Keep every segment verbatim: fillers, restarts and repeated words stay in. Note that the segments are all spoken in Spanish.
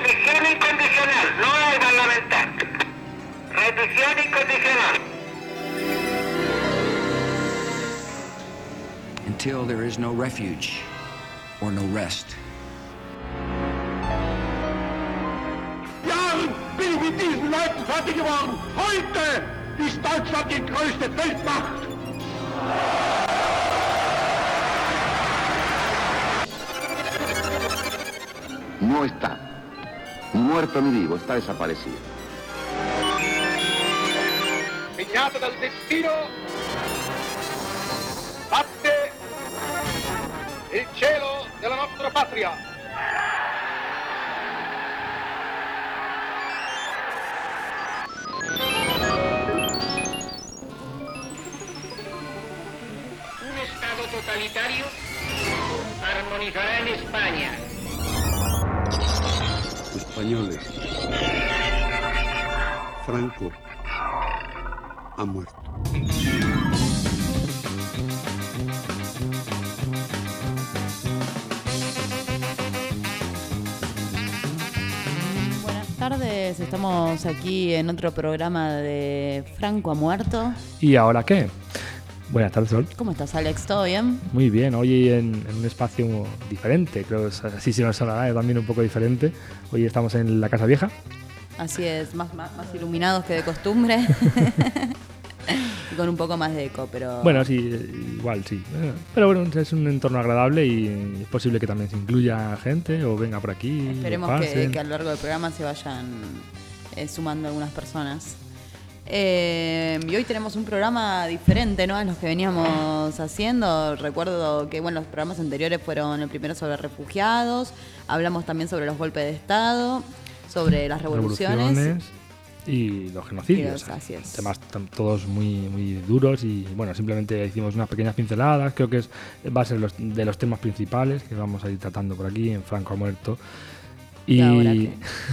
rendición incondicional, no hay parlamentar. Rendición incondicional. Until there is no refuge or no rest. Ja, bin ich mit diesen Leuten fertig geworden. Heute ist Deutschland die größte Weltmacht. No está, ni muerto ni vivo, está desaparecido. Segnata dal destino, batte il cielo della nostra patria. Un Estado totalitario armonizará en España. Españoles. Franco ha muerto. Buenas tardes, estamos aquí en otro programa de Franco ha muerto. ¿Y ahora qué? Buenas tardes, Sol. ¿Cómo estás, Alex? ¿Todo bien? Muy bien, hoy en, en un espacio diferente, creo que así se nos sonará también un poco diferente. Hoy estamos en la Casa Vieja. Así es, más, más, más iluminados que de costumbre. Y con un poco más de eco, pero... Bueno, sí, igual sí. Pero bueno, es un entorno agradable y es posible que también se incluya gente o venga por aquí. Esperemos que, que a lo largo del programa se vayan eh, sumando algunas personas. Eh, y hoy tenemos un programa diferente, ¿no?, a los que veníamos haciendo. Recuerdo que bueno, los programas anteriores fueron el primero sobre refugiados, hablamos también sobre los golpes de Estado, sobre las revoluciones, revoluciones y los genocidios. Y los, así es. Temas todos muy, muy duros y bueno, simplemente hicimos unas pequeñas pinceladas. Creo que es, va a ser los, de los temas principales que vamos a ir tratando por aquí en Franco ha muerto. Y, ¿Y ahora qué?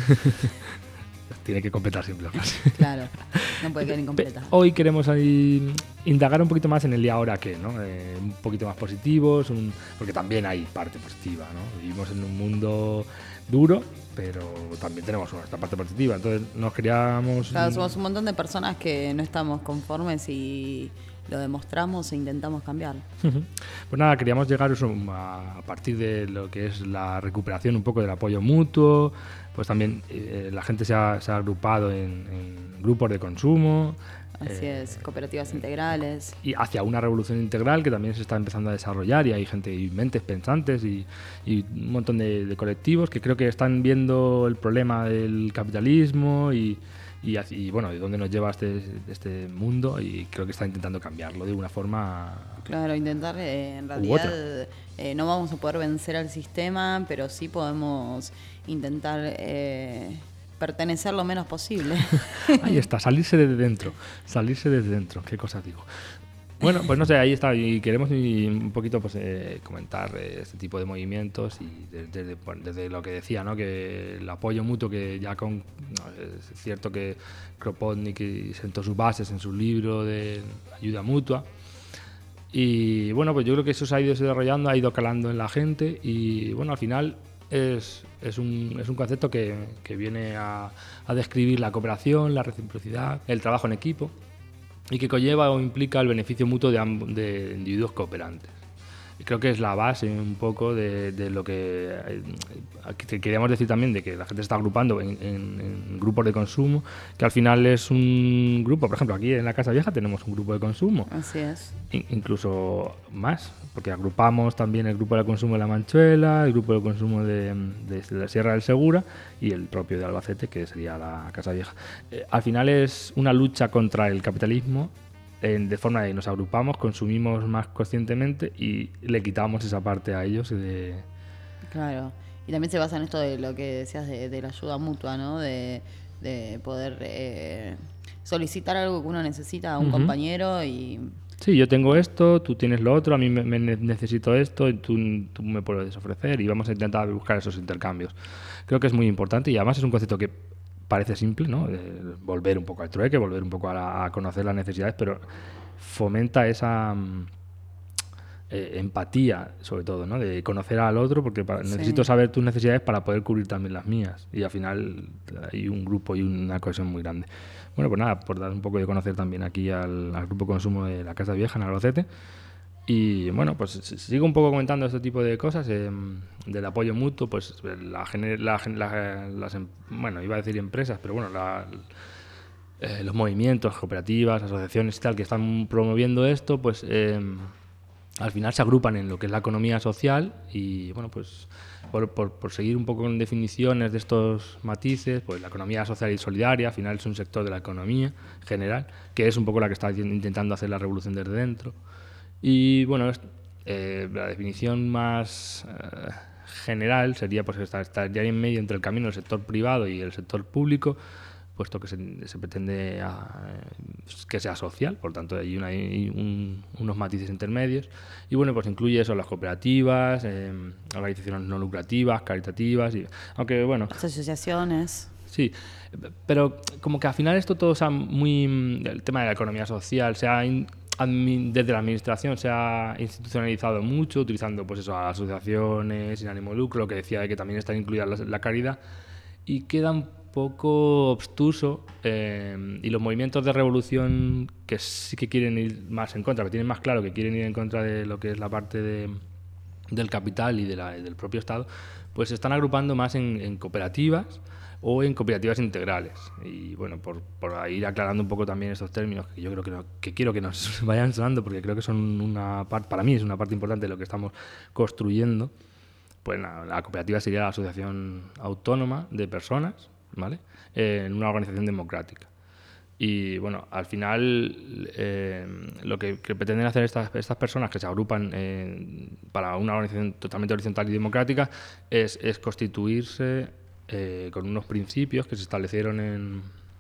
Tiene que completar siempre la frase. Claro, no puede quedar incompleta. Hoy queremos ahí indagar un poquito más en el y ahora qué, ¿no? Eh, un poquito más positivos, un, porque también hay parte positiva, ¿no? Vivimos en un mundo duro, pero también tenemos nuestra parte positiva. Entonces nos queríamos... Claro, somos un montón de personas que no estamos conformes y lo demostramos e intentamos cambiar. Pues nada, queríamos llegar a partir de lo que es la recuperación un poco del apoyo mutuo. Pues también eh, la gente se ha, se ha agrupado en, en grupos de consumo. Así eh, es, cooperativas integrales. Y hacia una revolución integral que también se está empezando a desarrollar y hay gente y mentes pensantes y, y un montón de, de colectivos que creo que están viendo el problema del capitalismo y, y, y bueno, de dónde nos lleva este, este mundo, y creo que está intentando cambiarlo de una forma... Claro, intentar, eh, en realidad eh, no vamos a poder vencer al sistema, pero sí podemos intentar eh, pertenecer lo menos posible. Ahí está, salirse desde dentro, salirse desde dentro, qué cosas digo. Bueno, pues no sé, ahí está, y queremos un poquito pues eh, comentar eh, este tipo de movimientos y desde, desde, desde lo que decía, ¿no?, que el apoyo mutuo que ya con... No, es cierto que Kropotkin sentó sus bases en su libro de ayuda mutua. Y bueno, pues yo creo que eso se ha ido desarrollando, ha ido calando en la gente y bueno, al final es, es, un, es un concepto que, que viene a, a describir la cooperación, la reciprocidad, el trabajo en equipo y que conlleva o implica el beneficio mutuo de, amb- de individuos cooperantes. Y creo que es la base un poco de, de lo que eh, queríamos decir también, de que la gente se está agrupando en, en, en grupos de consumo, que al final es un grupo, por ejemplo, aquí en la Casa Vieja tenemos un grupo de consumo. Así es. In, incluso más, porque agrupamos también el grupo de consumo de La Manchuela, el grupo de consumo de, de, de la Sierra del Segura y el propio de Albacete, que sería la Casa Vieja. Eh, al final es una lucha contra el capitalismo, de forma de que nos agrupamos, consumimos más conscientemente y le quitamos esa parte a ellos. De... Claro, y también se basa en esto de lo que decías de, de la ayuda mutua, ¿no? De, de poder eh, solicitar algo que uno necesita a un uh-huh. compañero y... Sí, yo tengo esto, tú tienes lo otro, a mí me, me necesito esto y tú, tú me puedes ofrecer y vamos a intentar buscar esos intercambios. Creo que es muy importante y además es un concepto que parece simple, ¿no? Eh, volver un poco al trueque, volver un poco a, la, a conocer las necesidades, pero fomenta esa eh, empatía, sobre todo, ¿no? De conocer al otro, porque para, Sí. necesito saber tus necesidades para poder cubrir también las mías. Y al final hay un grupo y una cohesión muy grande. Bueno, pues nada, por dar un poco de conocer también aquí al, al Grupo Consumo de la Casa Vieja en Albacete. Y bueno, pues sigo un poco comentando este tipo de cosas, eh, del apoyo mutuo, pues la, gener- la, gen- la- las, em- bueno, iba a decir empresas, pero bueno, la, eh, los movimientos, cooperativas, asociaciones y tal que están promoviendo esto, pues eh, al final se agrupan en lo que es la economía social y bueno, pues por, por, por seguir un poco con definiciones de estos matices, pues la economía social y solidaria al final es un sector de la economía general, que es un poco la que está intentando hacer la revolución desde dentro. Y bueno, es- eh, la definición más eh, general sería pues estar, estaría en medio entre el camino del sector privado y el sector público, puesto que se, se pretende ah, eh, que sea social, por tanto hay, una- hay un- unos matices intermedios. Y bueno, pues incluye eso, las cooperativas, eh, organizaciones no lucrativas, caritativas, y, aunque bueno, Las asociaciones. sí, pero como que al final esto todo sea muy... mm, el tema de la economía social, se ha in- admi- desde la administración se ha institucionalizado mucho, utilizando pues eso, a asociaciones sin ánimo de lucro, lo que decía de que también está incluida la, la caridad, y queda un poco obstuso, eh, y los movimientos de revolución que sí que quieren ir más en contra, que tienen más claro que quieren ir en contra de lo que es la parte de del capital y de la- del propio Estado, pues se están agrupando más en, en cooperativas o en cooperativas integrales. Y bueno, por, por ir aclarando un poco también estos términos, que yo creo que, no- que quiero que nos vayan sonando, porque creo que son una parte, para mí es una parte importante de lo que estamos construyendo, pues la, la cooperativa sería la asociación autónoma de personas, ¿vale? Eh, en una organización democrática. Y bueno, al final eh, lo que, que pretenden hacer estas, estas personas que se agrupan eh, para una organización totalmente horizontal y democrática es, es constituirse eh, con unos principios que se establecieron en,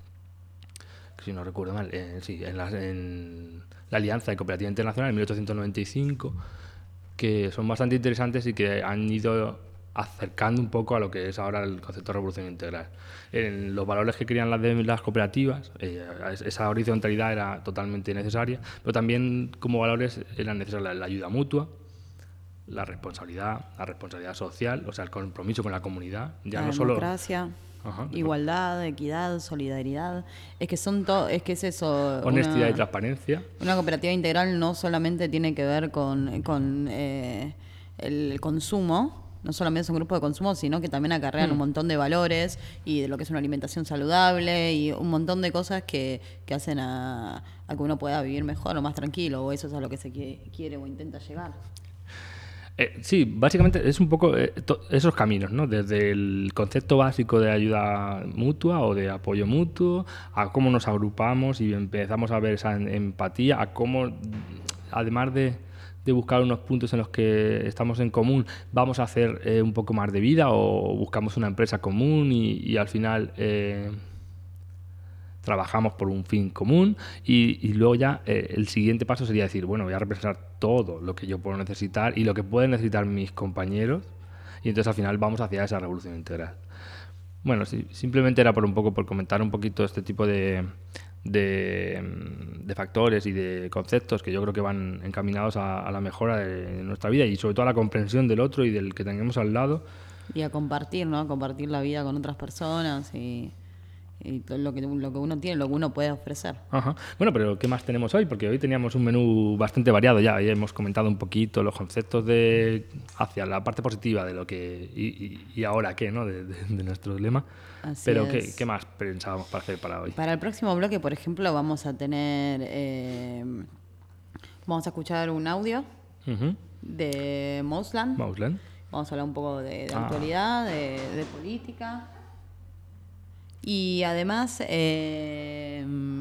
si no recuerdo mal, eh, sí, en, la, en la Alianza de Cooperativa Internacional en mil ochocientos noventa y cinco, que son bastante interesantes y que han ido acercando un poco a lo que es ahora el concepto de revolución integral. En los valores que querían las, de las cooperativas, eh, esa horizontalidad era totalmente necesaria, pero también como valores eran necesarias la, la ayuda mutua, la responsabilidad, la responsabilidad social, o sea, el compromiso con la comunidad, ya la no solo... democracia, Ajá, igualdad, equidad, solidaridad. Es que son todo, es que es eso. honestidad una- y transparencia. Una cooperativa integral no solamente tiene que ver con, con eh, el consumo, no solamente es un grupo de consumo, sino que también acarrean Mm. un montón de valores y de lo que es una alimentación saludable y un montón de cosas que, que hacen a, a que uno pueda vivir mejor o más tranquilo, o eso es a lo que se qui- quiere o intenta llegar. Eh, sí, básicamente es un poco eh, to- esos caminos, ¿no? Desde el concepto básico de ayuda mutua o de apoyo mutuo, a cómo nos agrupamos y empezamos a ver esa en- empatía, a cómo, además de, de buscar unos puntos en los que estamos en común, vamos a hacer eh, un poco más de vida o buscamos una empresa común y, y al final... eh, trabajamos por un fin común y, y luego ya eh, el siguiente paso sería decir, bueno, voy a repensar todo lo que yo puedo necesitar y lo que pueden necesitar mis compañeros y entonces al final vamos hacia esa revolución integral. Bueno, sí, simplemente era por un poco por comentar un poquito este tipo de, de, de factores y de conceptos que yo creo que van encaminados a, a la mejora de nuestra vida y sobre todo a la comprensión del otro y del que tengamos al lado. Y a compartir, ¿no? A compartir la vida con otras personas y, y todo lo que, lo que uno tiene, lo que uno puede ofrecer. Ajá. Bueno, pero ¿qué más tenemos hoy? Porque hoy teníamos un menú bastante variado ya. Ya hemos comentado un poquito los conceptos de hacia la parte positiva de lo que y, y, y ahora qué, ¿no? De, de, de nuestro lema. Así pero ¿qué, es. ¿qué más pensábamos para hacer para hoy? Para el próximo bloque, por ejemplo, vamos a tener... eh, vamos a escuchar un audio Uh-huh. de Mosland. Mausland. Vamos a hablar un poco de, de Ah. actualidad, de, de política. Y además, eh,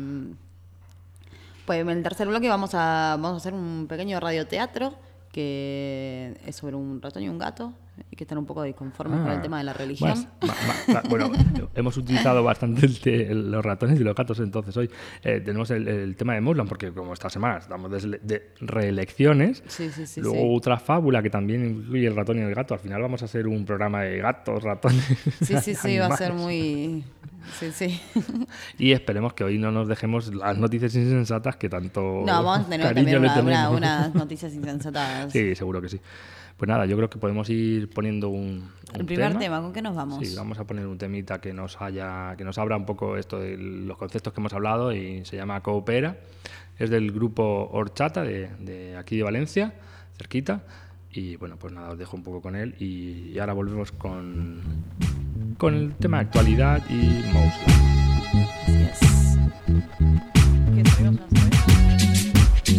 pues en el tercer bloque vamos a, vamos a hacer un pequeño radioteatro que es sobre un ratón y un gato y que están un poco disconformes Ah, con el tema de la religión. más- ma- ma- bueno, hemos utilizado bastante el te- el- los ratones y los gatos, entonces hoy eh, tenemos el, el tema de Muslan, porque como esta semana estamos de, de reelecciones, Sí, sí, sí, luego sí. otra fábula que también incluye el ratón y el gato. Al final vamos a hacer un programa de gatos, ratones. Sí, sí, sí, va a ser animales. muy... Sí, sí. Y esperemos que hoy no nos dejemos las noticias insensatas que tanto No, vamos a tener cariño también le una- una- tenemos. unas noticias insensatas. Sí, seguro que sí. Pues nada, yo creo que podemos ir poniendo un, El un primer tema. tema, ¿con qué nos vamos? Sí, vamos a poner un temita que nos haya, que nos abra un poco esto de los conceptos que hemos hablado y se llama Coopera. Es del grupo Horchata de, de aquí de Valencia, cerquita. Y bueno, pues nada, os dejo un poco con él y, y ahora volvemos con, con el tema de actualidad y Mousland. Así es. ¿Qué, traemos una cerveza?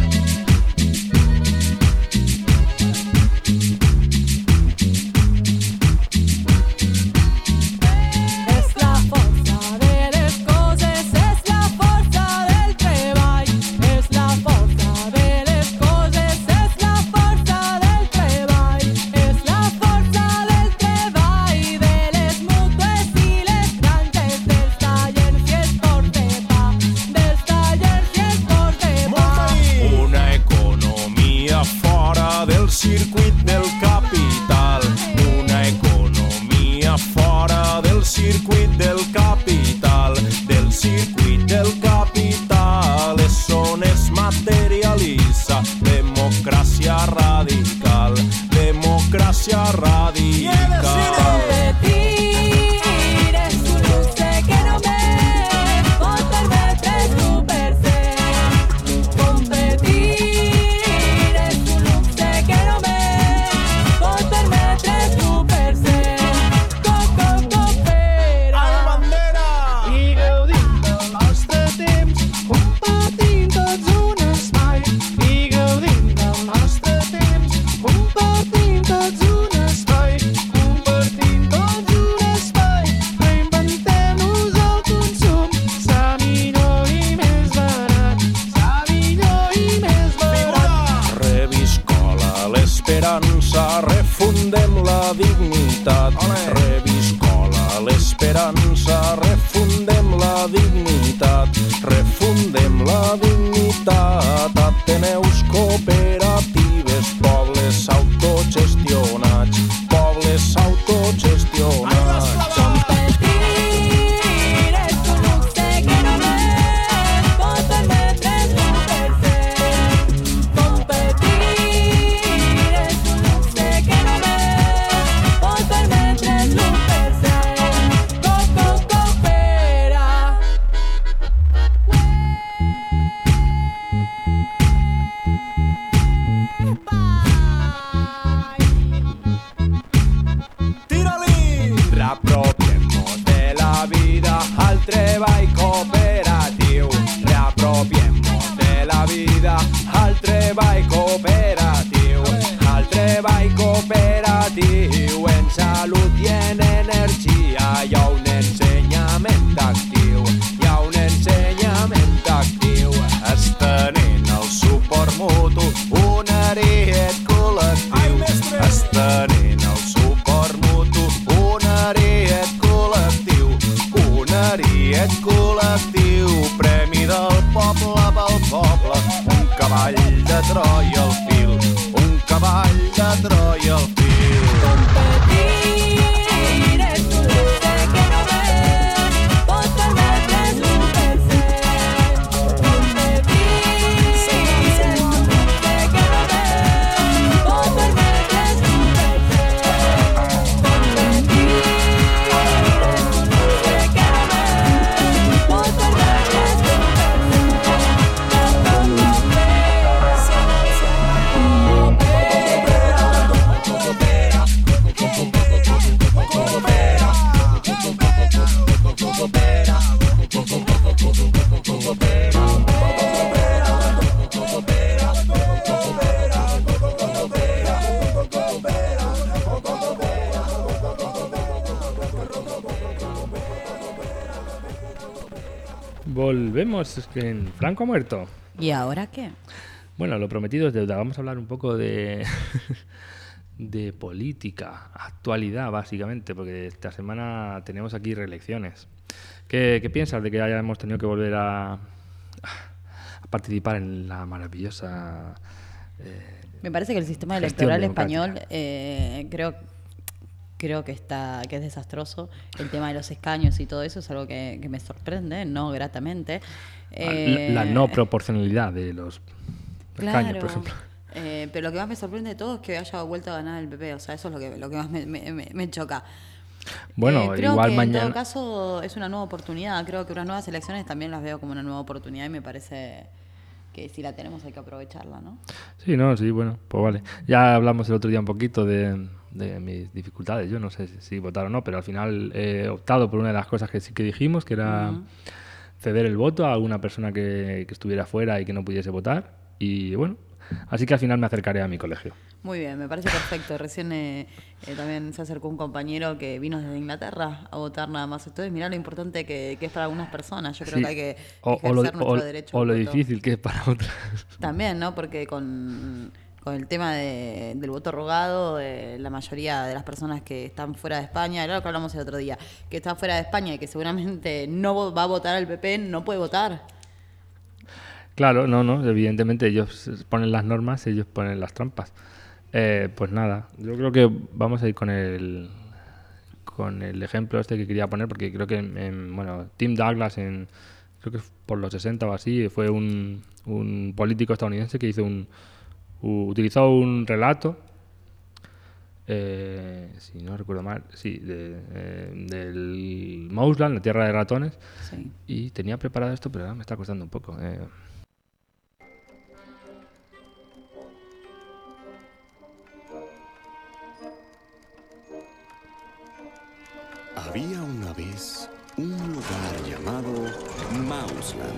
És la força de les coses, és la força del treball. És la força de les coses, és la força del treball. És la força del treball, de les mútues i les granges, dels tallers i els ports de pa, dels tallers i els ports de pa. Una economia fora del circuit del capital. Una economia fora del circuit del capital. Del circuit del capital és on es materialitza democràcia radical. Democràcia radical. Competir és un luxe que només pot permetre's l'u per cent. Competir és un luxe que només pot permetre's l'u per cent. Co-co coopera. Ai, bandera! I gaudim del nostre temps, compartint tots un espai. I gaudim del nostre temps, compartint tots un espai. Compartint tots un espai, reinventem-nos el consum. Sa millor i més barat, sa millor i més barat. Reviscola l'esperança, refundem la dignitat. Reviscola l'esperança, refundem la dignitat. Refundem la dignitat. Ateneus, cooperatives, pobles autogestionats. Pobles autogestionats. Competir és un luxe que només pot permetre's l'u per cent. Competir és un luxe que només pot permetre's l'u per cent. Co-co coopera. Tira-li! Reapropiem-nos de la vida al treball cooperatiu. Reapropiem-nos de la vida al treball cooperatiu. Al treball cooperatiu. En salut i en energia hi ha un ensenyament actiu. Hi ha un ensenyament actiu. Estenent el suport mutu, un ariet col·lectiu. Estenent el suport mutu, un ariet col·lectiu. Un ariet col·lectiu, premi del poble pel poble. Un cavall de Troia al fil, un cavall de Troia al fil. Competir és un luxe que només pot permetre's l'u per cent. Competir és un luxe que només pot permetre's l'u per cent. Competir és un luxe que només pot permetre's l'u per Volvemos, es que en Franco ha muerto. ¿Y ahora qué? Bueno, lo prometido es deuda. Vamos a hablar un poco de, de política, actualidad básicamente, porque esta semana tenemos aquí reelecciones. ¿Qué, qué piensas de que hayamos tenido que volver a, a participar en la maravillosa... Eh, Me parece que el sistema gestión electoral democrática? español eh, creo creo que está que es desastroso. El tema de los escaños y todo eso es algo que, que me sorprende, no gratamente. Eh, la, la no proporcionalidad de los claro, escaños, por ejemplo. Eh, pero lo que más me sorprende de todo es que haya vuelto a ganar el P P. O sea, eso es lo que, lo que más me, me, me- me choca. Bueno, Eh, creo igual que mañana... en todo caso es una nueva oportunidad. Creo que unas nuevas elecciones también las veo como una nueva oportunidad y me parece que si la tenemos hay que aprovecharla, ¿no? Sí, no, sí, bueno, pues vale. Ya hablamos el otro día un poquito de, de mis dificultades. Yo no sé si, si votar o no, pero al final he optado por una de las cosas que sí que dijimos, que era Ujú. ceder el voto a alguna persona que, que estuviera fuera y que no pudiese votar. Y bueno, así que al final me acercaré a mi colegio. Muy bien, me parece perfecto. Recién eh, eh, también se acercó un compañero que vino desde Inglaterra a votar nada más. Entonces, mirá lo importante que, que es para algunas personas. Yo creo Sí. que hay que O, ejercer o lo, nuestro o- derecho o al lo voto. difícil que es para otras. También, ¿no? Porque con, con el tema de- del voto rogado, eh, la mayoría de las personas que están fuera de España, era lo que hablamos el otro día, que está fuera de España y que seguramente no vo- va a votar al P P, no puede votar. Claro, no, no, evidentemente ellos ponen las normas, ellos ponen las trampas. Eh, pues nada, yo creo que vamos a ir con el con el ejemplo este que quería poner, porque creo que, en- en, bueno, Tim Douglas, en, creo que por los sesenta o así, fue un, un político estadounidense que hizo un, u- utilizó un relato, eh, si no recuerdo mal, sí, de, eh, del Mouseland, la tierra de ratones, Sí. y tenía preparado esto, pero ahora me está costando un poco. eh. Había una vez un lugar llamado Mouseland.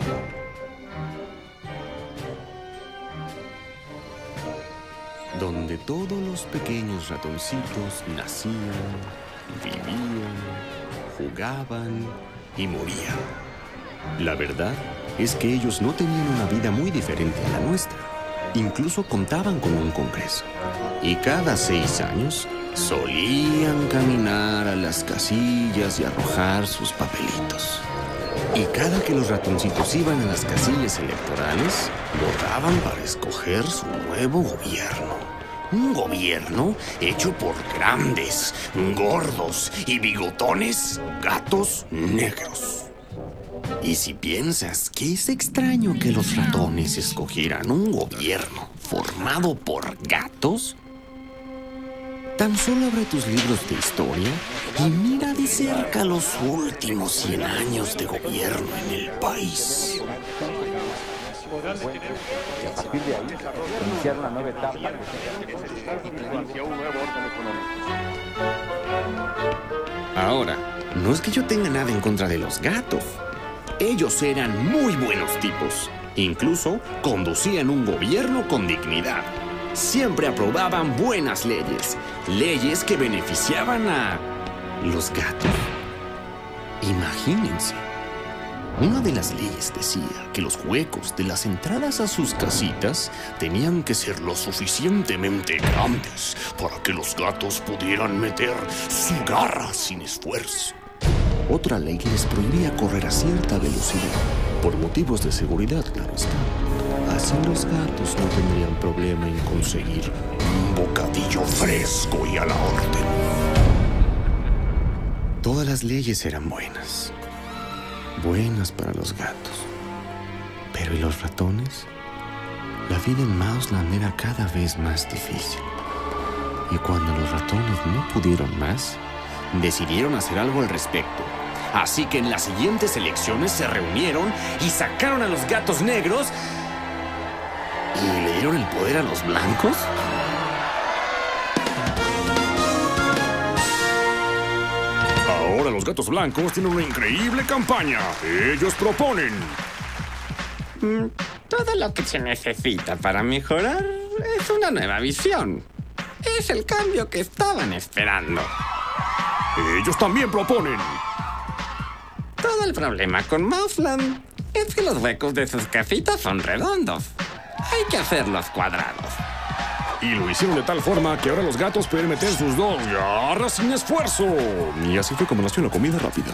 Donde todos los pequeños ratoncitos nacían, vivían, jugaban y morían. La verdad es que ellos no tenían una vida muy diferente a la nuestra. Incluso contaban con un congreso. Y cada seis años solían caminar a las casillas y arrojar sus papelitos. Y cada que los ratoncitos iban a las casillas electorales, votaban para escoger su nuevo gobierno. Un gobierno hecho por grandes, gordos y bigotones gatos negros. Y si piensas que es extraño que los ratones escogieran un gobierno formado por gatos, tan solo abre tus libros de historia y mira de cerca los últimos cien años de gobierno en el país. Y a partir de ahí, iniciar una nueva etapa hacia un nuevo orden económico. Ahora, no es que yo tenga nada en contra de los gatos. Ellos eran muy buenos tipos. Incluso conducían un gobierno con dignidad. Siempre aprobaban buenas leyes. Leyes que beneficiaban a los gatos. Imagínense. Una de las leyes decía que los huecos de las entradas a sus casitas tenían que ser lo suficientemente grandes para que los gatos pudieran meter su garra sin esfuerzo. Otra ley que les prohibía correr a cierta velocidad, por motivos de seguridad, claro está. Así los gatos no tendrían problema en conseguir un bocadillo fresco y a la orden. Todas las leyes eran buenas. Buenas para los gatos. Pero ¿y los ratones? La vida en Mouseland era cada vez más difícil. Y cuando los ratones no pudieron más, decidieron hacer algo al respecto. Así que en las siguientes elecciones se reunieron y sacaron a los gatos negros y le dieron el poder a los blancos. Ahora los gatos blancos tienen una increíble campaña. Ellos proponen... Mm, todo lo que se necesita para mejorar es una nueva visión. Es el cambio que estaban esperando. Ellos también proponen... Todo el problema con Mouseland es que los huecos de sus casitas son redondos. Hay que hacerlos cuadrados. Y lo hicieron de tal forma que ahora los gatos pueden meter sus dos garras sin esfuerzo. Y así fue como nació la comida rápida.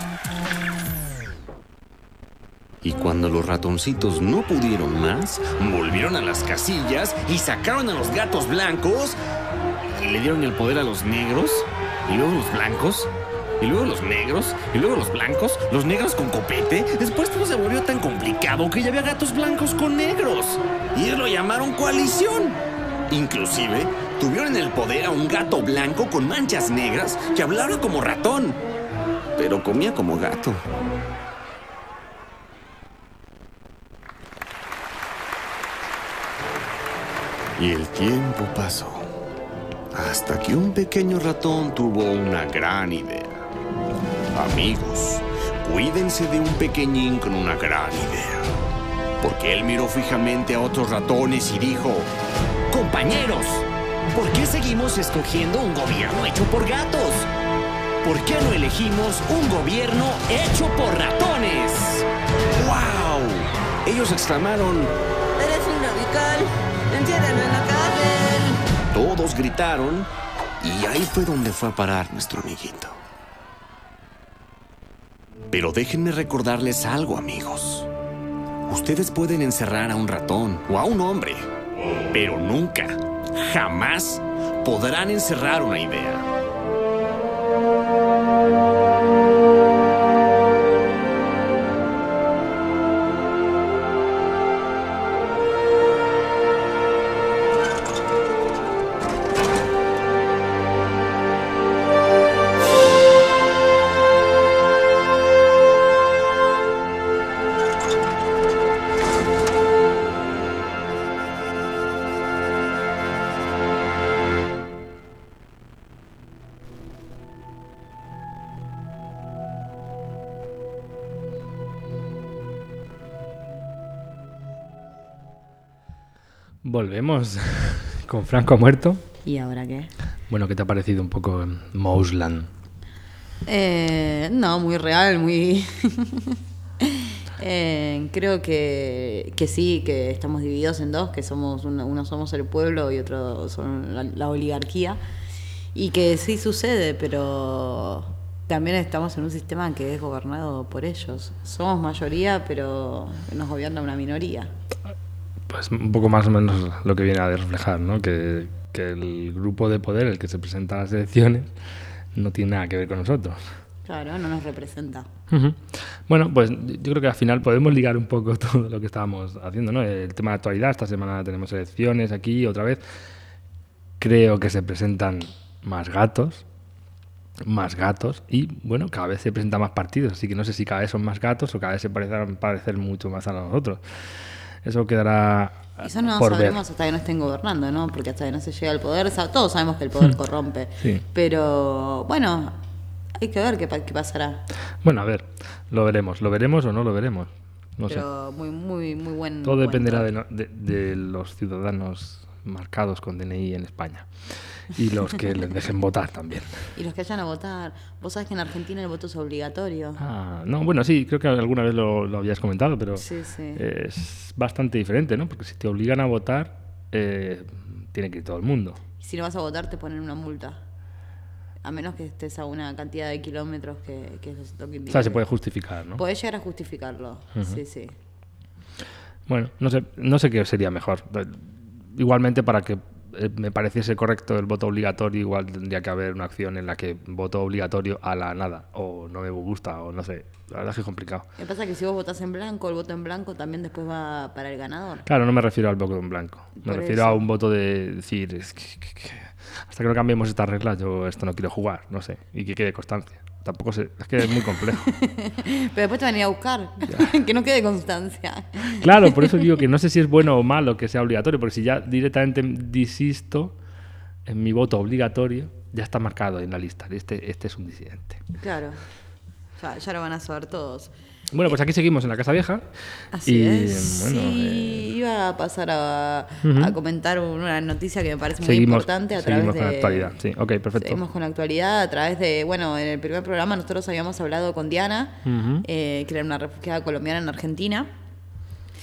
Y cuando los ratoncitos no pudieron más, volvieron a las casillas y sacaron a los gatos blancos y le dieron el poder a los negros y luego los blancos y luego los negros y luego los blancos, los negros con copete. Después todo se volvió tan complicado que ya había gatos blancos con negros y ellos lo llamaron coalición. Inclusive tuvieron en el poder a un gato blanco con manchas negras que hablaba como ratón, pero comía como gato. Y el tiempo pasó, hasta que un pequeño ratón tuvo una gran idea. Amigos, cuídense de un pequeñín con una gran idea. Porque él miró fijamente a otros ratones y dijo: compañeros, ¿por qué seguimos escogiendo un gobierno hecho por gatos? ¿Por qué no elegimos un gobierno hecho por ratones? ¡Wow! Ellos exclamaron: ¡eres un radical! ¡Enciérralo en la cárcel! Todos gritaron y ahí fue donde fue a parar nuestro amiguito. Pero déjenme recordarles algo, amigos. Ustedes pueden encerrar a un ratón o a un hombre, pero nunca, jamás podrán encerrar una idea. Volvemos con Franco muerto. ¿Y ahora qué? Bueno, ¿qué te ha parecido un poco Mouseland? Eh, no, muy real, muy... eh, creo que, que sí, que estamos divididos en dos, que somos uno, uno somos el pueblo y otro son la, la oligarquía. Y que sí sucede, pero también estamos en un sistema que es gobernado por ellos. Somos mayoría, pero nos gobierna una minoría. Pues un poco más o menos lo que viene a reflejar, ¿no? Que, que el grupo de poder, el que se presenta a las elecciones, no tiene nada que ver con nosotros. Claro, no nos representa. Uh-huh. Bueno, pues yo creo que al final podemos ligar un poco todo lo que estábamos haciendo, ¿no? El tema de actualidad, esta semana tenemos elecciones aquí otra vez. Creo que se presentan más gatos, más gatos y, bueno, cada vez se presentan más partidos, así que no sé si cada vez son más gatos o cada vez se parecen parecer mucho más a nosotros. Eso quedará Eso no por sabremos ver. hasta que no estén gobernando, ¿no? Porque hasta que no se llega al poder, todos sabemos que el poder corrompe. Sí. Pero, bueno, hay que ver qué, qué pasará. Bueno, a ver, lo veremos. ¿Lo veremos o no lo veremos? No Pero sé. muy, muy, muy buen Todo dependerá cuento. de, no- de, de los ciudadanos marcados con D N I en España y los que les dejen votar también. Y los que vayan a votar. Vos sabés que en Argentina el voto es obligatorio. Ah, no, bueno, sí, creo que alguna vez lo, lo habías comentado, pero Sí, sí. es bastante diferente, ¿no? Porque si te obligan a votar, eh, tiene que ir todo el mundo. Y si no vas a votar, te ponen una multa. A menos que estés a una cantidad de kilómetros que, que es lo que O indica. sea, se puede justificar, ¿no? Podés llegar a justificarlo. Ujú. Sí, sí. Bueno, no sé, no sé qué sería mejor. Igualmente, para que eh, me pareciese correcto el voto obligatorio, igual tendría que haber una acción en la que voto obligatorio a la nada, o no me gusta, o no sé. La verdad es que es complicado. Lo que pasa es que si vos votás en blanco, el voto en blanco también después va para el ganador. Claro, no me refiero al voto en blanco. Me Por refiero eso. a un voto de decir, es que, que- que hasta que no cambiemos estas reglas, yo esto no quiero jugar, no sé, y que quede constancia. Tampoco sé, es que es muy complejo. Pero después te van a ir a buscar. Que no quede constancia. Claro, por eso digo que no sé si es bueno o malo que sea obligatorio, porque si ya directamente disisto en mi voto obligatorio, ya está marcado en la lista. Este, este es un disidente. Claro. Ya, ya lo van a saber todos. Bueno, pues aquí seguimos en la Casa Vieja. Así y, es. Bueno, sí, eh, iba a pasar a, Ujú. a comentar una noticia que me parece muy seguimos, importante a través seguimos de... con la actualidad. Sí, ok, perfecto. Seguimos con la actualidad a través de... Bueno, en el primer programa nosotros habíamos hablado con Diana, Ujú. eh, que era una refugiada colombiana en Argentina.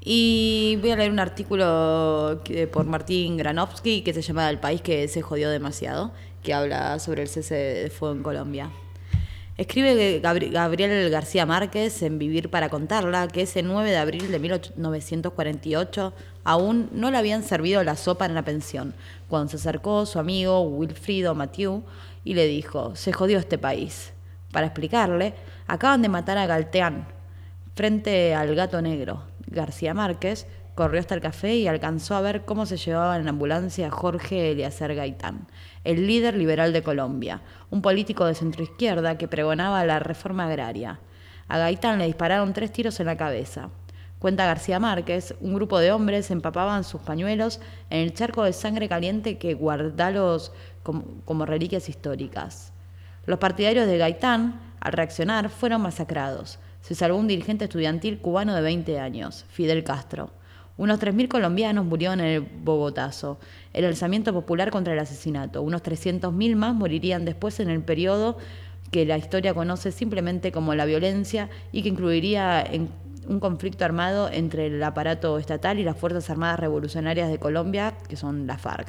Y voy a leer un artículo que- por Martín Granovsky que se llama El país que se jodió demasiado, que habla sobre el cese de fuego en Colombia. Escribe Gabri- Gabriel García Márquez en Vivir para contarla que ese nueve de abril de mil novecientos cuarenta y ocho aún no le habían servido la sopa en la pensión, cuando se acercó su amigo Wilfrido Mathieu y le dijo: se jodió este país. Para explicarle, acaban de matar a Galteán. Frente al gato negro, García Márquez corrió hasta el café y alcanzó a ver cómo se llevaba en la ambulancia a Jorge Eliezer Gaitán, el líder liberal de Colombia, un político de centroizquierda que pregonaba la reforma agraria. A Gaitán le dispararon tres tiros en la cabeza. Cuenta García Márquez, un grupo de hombres empapaban sus pañuelos en el charco de sangre caliente que guardalos como, como reliquias históricas. Los partidarios de Gaitán, al reaccionar, fueron masacrados. Se salvó un dirigente estudiantil cubano de veinte años, Fidel Castro. Unos tres mil colombianos murieron en el Bogotazo, el alzamiento popular contra el asesinato. Unos trescientos mil más morirían después en el periodo que la historia conoce simplemente como la violencia y que incluiría en un conflicto armado entre el aparato estatal y las Fuerzas Armadas Revolucionarias de Colombia, que son las FARC.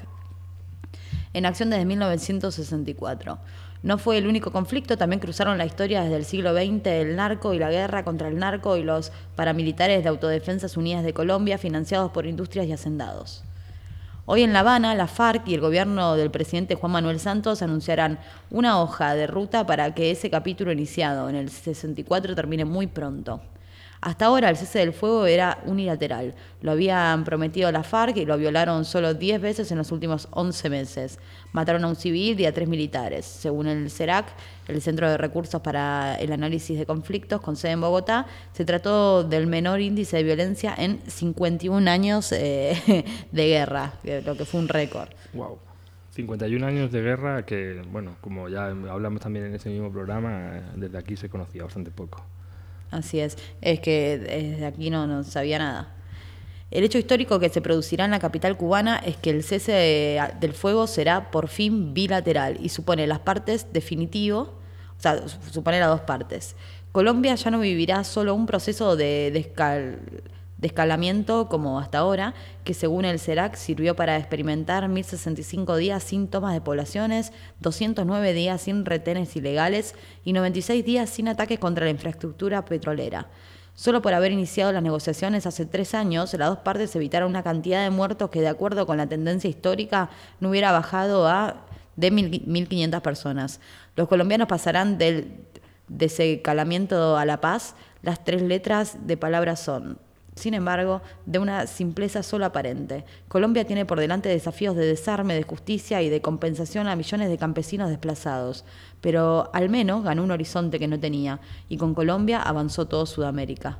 En acción desde mil novecientos sesenta y cuatro. No fue el único conflicto, también cruzaron la historia desde el siglo veinte el narco y la guerra contra el narco y los paramilitares de Autodefensas Unidas de Colombia, financiados por industrias y hacendados. Hoy en La Habana, la FARC y el gobierno del presidente Juan Manuel Santos anunciarán una hoja de ruta para que ese capítulo iniciado en el sesenta y cuatro termine muy pronto. Hasta ahora el cese del fuego era unilateral. Lo habían prometido la FARC y lo violaron solo diez veces en los últimos once meses. Mataron a un civil y a tres militares. Según el CERAC, el Centro de Recursos para el Análisis de Conflictos, con sede en Bogotá, se trató del menor índice de violencia en cincuenta y un años eh, de guerra, lo que fue un récord. Wow. cincuenta y un años de guerra que, bueno, como ya hablamos también en ese mismo programa, desde aquí se conocía bastante poco. Así es, es que desde aquí no, no sabía nada. El hecho histórico que se producirá en la capital cubana es que el cese de, del fuego será por fin bilateral y supone las partes definitivo, o sea, supone las dos partes. Colombia ya no vivirá solo un proceso de, de, escal, de escalamiento como hasta ahora, que según el CERAC sirvió para experimentar mil sesenta y cinco días sin tomas de poblaciones, doscientos nueve días sin retenes ilegales y noventa y seis días sin ataques contra la infraestructura petrolera. Solo por haber iniciado las negociaciones hace tres años, las dos partes evitaron una cantidad de muertos que, de acuerdo con la tendencia histórica, no hubiera bajado a de mil quinientas personas. Los colombianos pasarán del desescalamiento a la paz. Las tres letras de palabras son, sin embargo, de una simpleza solo aparente. Colombia tiene por delante desafíos de desarme, de justicia y de compensación a millones de campesinos desplazados, pero al menos ganó un horizonte que no tenía, y con Colombia avanzó todo Sudamérica.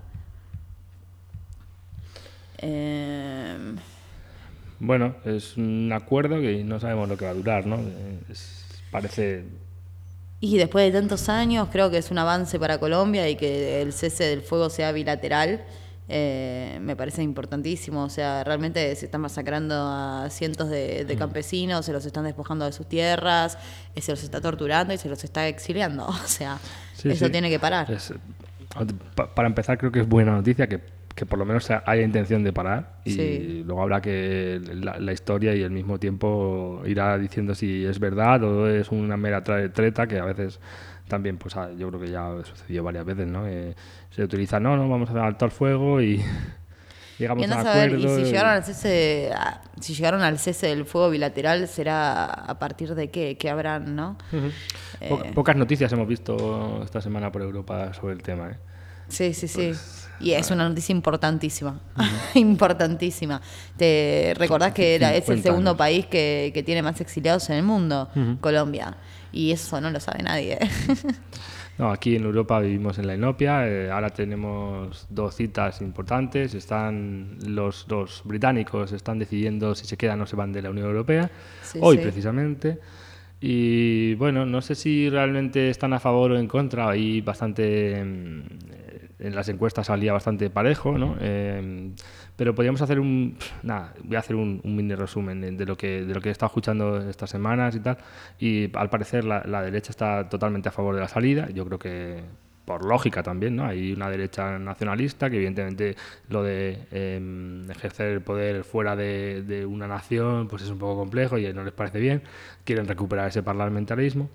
Eh... Bueno, es un acuerdo que no sabemos lo que va a durar, ¿no? Es, parece... Y después de tantos años, creo que es un avance para Colombia y que el cese del fuego sea bilateral. Eh, me parece importantísimo. O sea, realmente se están masacrando a cientos de, de campesinos, se los están despojando de sus tierras, eh, se los está torturando y se los está exiliando. O sea, sí, eso sí. tiene que parar. Es, pa, para empezar, creo que es buena noticia que, que por lo menos haya intención de parar y Sí. luego habrá que la, la historia y al mismo tiempo irá diciendo si es verdad o es una mera tra- treta que a veces también, pues yo creo que ya sucedió varias veces, ¿no? Eh, se utiliza, no, no, vamos a altar fuego y llegamos Y a un andás a ver, acuerdo. y si y- llegaron al cese, a- si llegaron al cese del fuego bilateral, será a partir de qué, qué habrán, ¿no? Ujú. Eh, Po- pocas noticias hemos visto esta semana por Europa sobre el tema, ¿eh? Sí, sí, sí. Pues, y es una noticia importantísima. Importantísima. ¿Te recordás que era, es el cincuenta segundo años. país que, que tiene más exiliados en el mundo? Ujú. Colombia. Y eso no lo sabe nadie. No, aquí en Europa vivimos en la inopia, eh, ahora tenemos dos citas importantes, están los dos británicos están decidiendo si se quedan o se van de la Unión Europea, Sí, hoy sí. precisamente, y bueno, no sé si realmente están a favor o en contra, hay bastante, mm, en las encuestas salía bastante parejo, ¿no? Eh, pero podríamos hacer un, nada, voy a hacer un, un mini resumen de- de lo que de lo que he estado escuchando estas semanas y tal, y al parecer la, la derecha está totalmente a favor de la salida, yo creo que por lógica también, ¿no? Hay una derecha nacionalista que evidentemente lo de eh, ejercer el poder fuera de, de una nación pues es un poco complejo y no les parece bien, quieren recuperar ese parlamentarismo.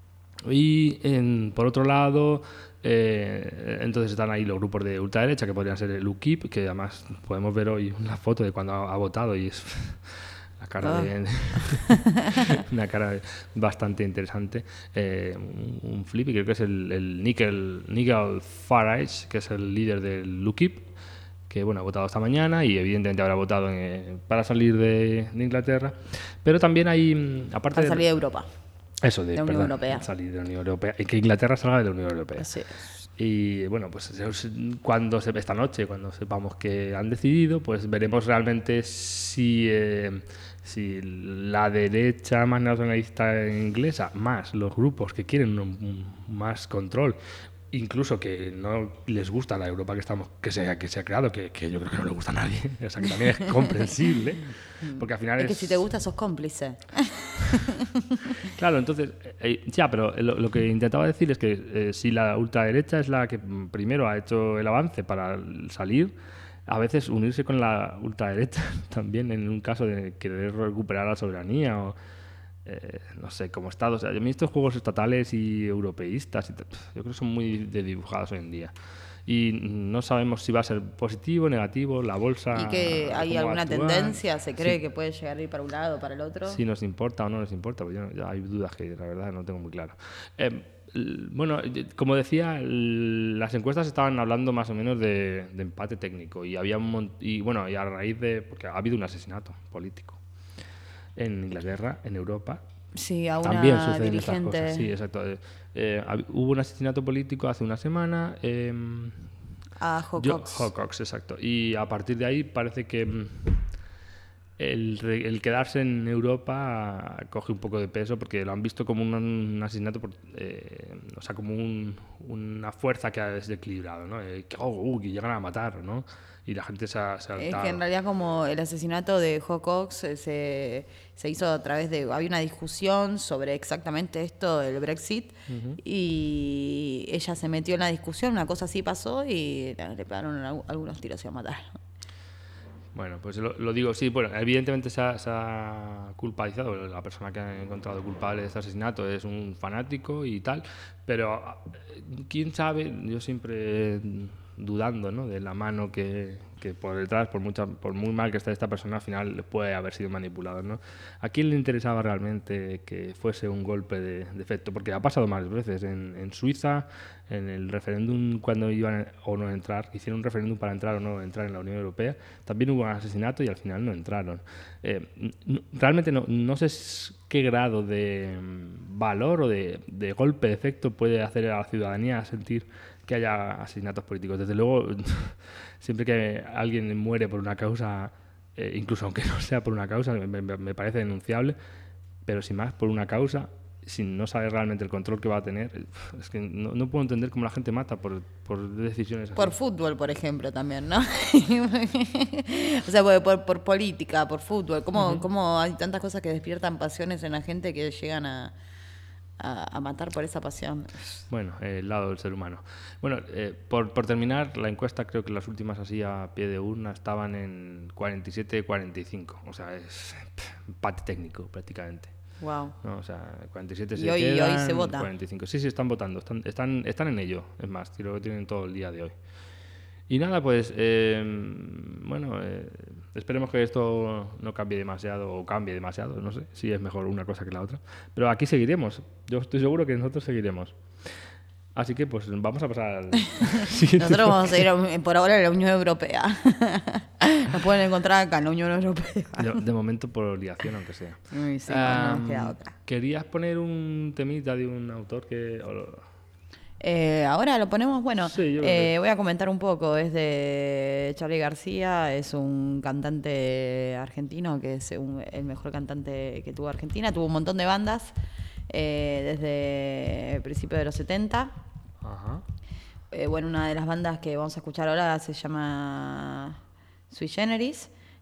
Y en, por otro lado, eh, entonces están ahí los grupos de ultraderecha que podrían ser el U KIP, que además podemos ver hoy una foto de cuando ha, ha votado y es... La cara Oh. de, una cara bastante interesante. Eh, un, un flip, y creo que es el, el Nigel, Nigel Farage, que es el líder del U KIP, que bueno, ha votado esta mañana y evidentemente habrá votado en, para salir de, de Inglaterra. Pero también hay, aparte Para de... salir de Europa. Eso, de, de la Unión perdón, Europea. Salir de la Unión Europea. Y que Inglaterra salga de la Unión Europea. Así es. Y bueno, pues cuando se, esta noche, cuando sepamos que han decidido, pues veremos realmente si, eh, si la derecha más nacionalista inglesa, más los grupos que quieren un, un, más control, incluso que no les gusta la Europa que estamos que se, que se ha creado, que, que yo creo que no le gusta a nadie, o sea que también es comprensible, porque al final es es... que si te gusta sos cómplice. Claro, entonces, eh, ya, pero lo, lo que intentaba decir es que eh, si la ultraderecha es la que primero ha hecho el avance para salir, a veces unirse con la ultraderecha también en un caso de querer recuperar la soberanía o, eh, no sé, como estados. A mí estos juegos estatales y europeístas, y yo creo que son muy de dibujados hoy en día. Y no sabemos si va a ser positivo, negativo, la bolsa... ¿Y que hay alguna tendencia? ¿Se cree sí. que puede llegar a ir para un lado o para el otro? Si nos importa o no nos importa, pues yo, ya hay dudas que la verdad no tengo muy claro. Eh, bueno, como decía, las encuestas estaban hablando más o menos de, de empate técnico y había un mont- y bueno, y a raíz de... porque ha habido un asesinato político en Inglaterra, en Europa. Sí, a una También suceden dirigente. estas cosas. Sí, exacto. Eh, eh, hab- hubo un asesinato político hace una semana. Eh, A Hawcox. yo- Hawcox, exacto. Y a partir de ahí parece que mm, el, re- el quedarse en Europa coge un poco de peso porque lo han visto como un, un asesinato, por, eh, o sea, como un- una fuerza que ha desequilibrado, ¿no? Eh, que, oh, uh, que llegan a matar, ¿no? Y la gente se ha, se ha Es altado. que en realidad como el asesinato de Hawcox eh, se, se hizo a través de... Había una discusión sobre exactamente esto, el Brexit, Ujú. y ella se metió en la discusión, una cosa así pasó y le le pegaron al- algunos tiros y a matar. Bueno, pues lo, lo digo, sí, bueno, evidentemente se ha, se ha culpabilizado, la persona que ha encontrado culpable de este asesinato es un fanático y tal, pero eh, quién sabe, yo siempre dudando, ¿no?, de la mano que, que por detrás, por, mucha, por muy mal que esté esta persona, al final puede haber sido manipulado, ¿no? ¿A quién le interesaba realmente que fuese un golpe de, de efecto? Porque ha pasado más veces en, en Suiza, en el referéndum cuando iban o no a entrar, hicieron un referéndum para entrar o no entrar en la Unión Europea, también hubo un asesinato y al final no entraron. Eh, n- realmente no, no sé s- qué grado de mm, valor o de, de golpe de efecto puede hacer a la ciudadanía sentir que haya asesinatos políticos. Desde luego, siempre que alguien muere por una causa, eh, incluso aunque no sea por una causa, me, me- me parece denunciable, pero sin más, por una causa, sin no saber realmente el control que va a tener, es que no, no puedo entender cómo la gente mata por, por decisiones así. Por fútbol, por ejemplo, también, ¿no? O sea, por, por, por política, por fútbol. ¿Cómo, Ujú. cómo hay tantas cosas que despiertan pasiones en la gente que llegan a, a, a matar por esa pasión? Bueno, eh, el lado del ser humano. Bueno, eh, por, por terminar, la encuesta, creo que las últimas así a pie de urna estaban en cuarenta y siete cuarenta y cinco. O sea, es pff, empate técnico prácticamente. Wow. No, o sea, cuarenta y siete Y se hoy- y hoy quedan, se vota. cuarenta y cinco. Sí, sí, están votando, están, están, están en ello. Es más, creo que tienen todo el día de hoy. Y nada, pues, eh, bueno, eh, esperemos que esto no cambie demasiado o cambie demasiado, no sé si es mejor una cosa que la otra. Pero aquí seguiremos, yo estoy seguro que nosotros seguiremos. Así que, pues, vamos a pasar al siguiente. Nosotros vamos a ir a- por ahora a la Unión Europea. Nos pueden encontrar acá en la Unión Europea. De, de momento por obligación, aunque sea. Uy, sí, no nos queda Am, otra. ¿Querías poner un temita de un autor que...? o- Eh, ahora lo ponemos, bueno, Sí, yo creo eh, que- voy a comentar un poco, es de Charly García, es un cantante argentino que es un- el mejor cantante que tuvo Argentina, tuvo un montón de bandas eh, desde el principio de los setenta. Ajá. Eh, bueno, una de las bandas que vamos a escuchar ahora se llama Sui Generis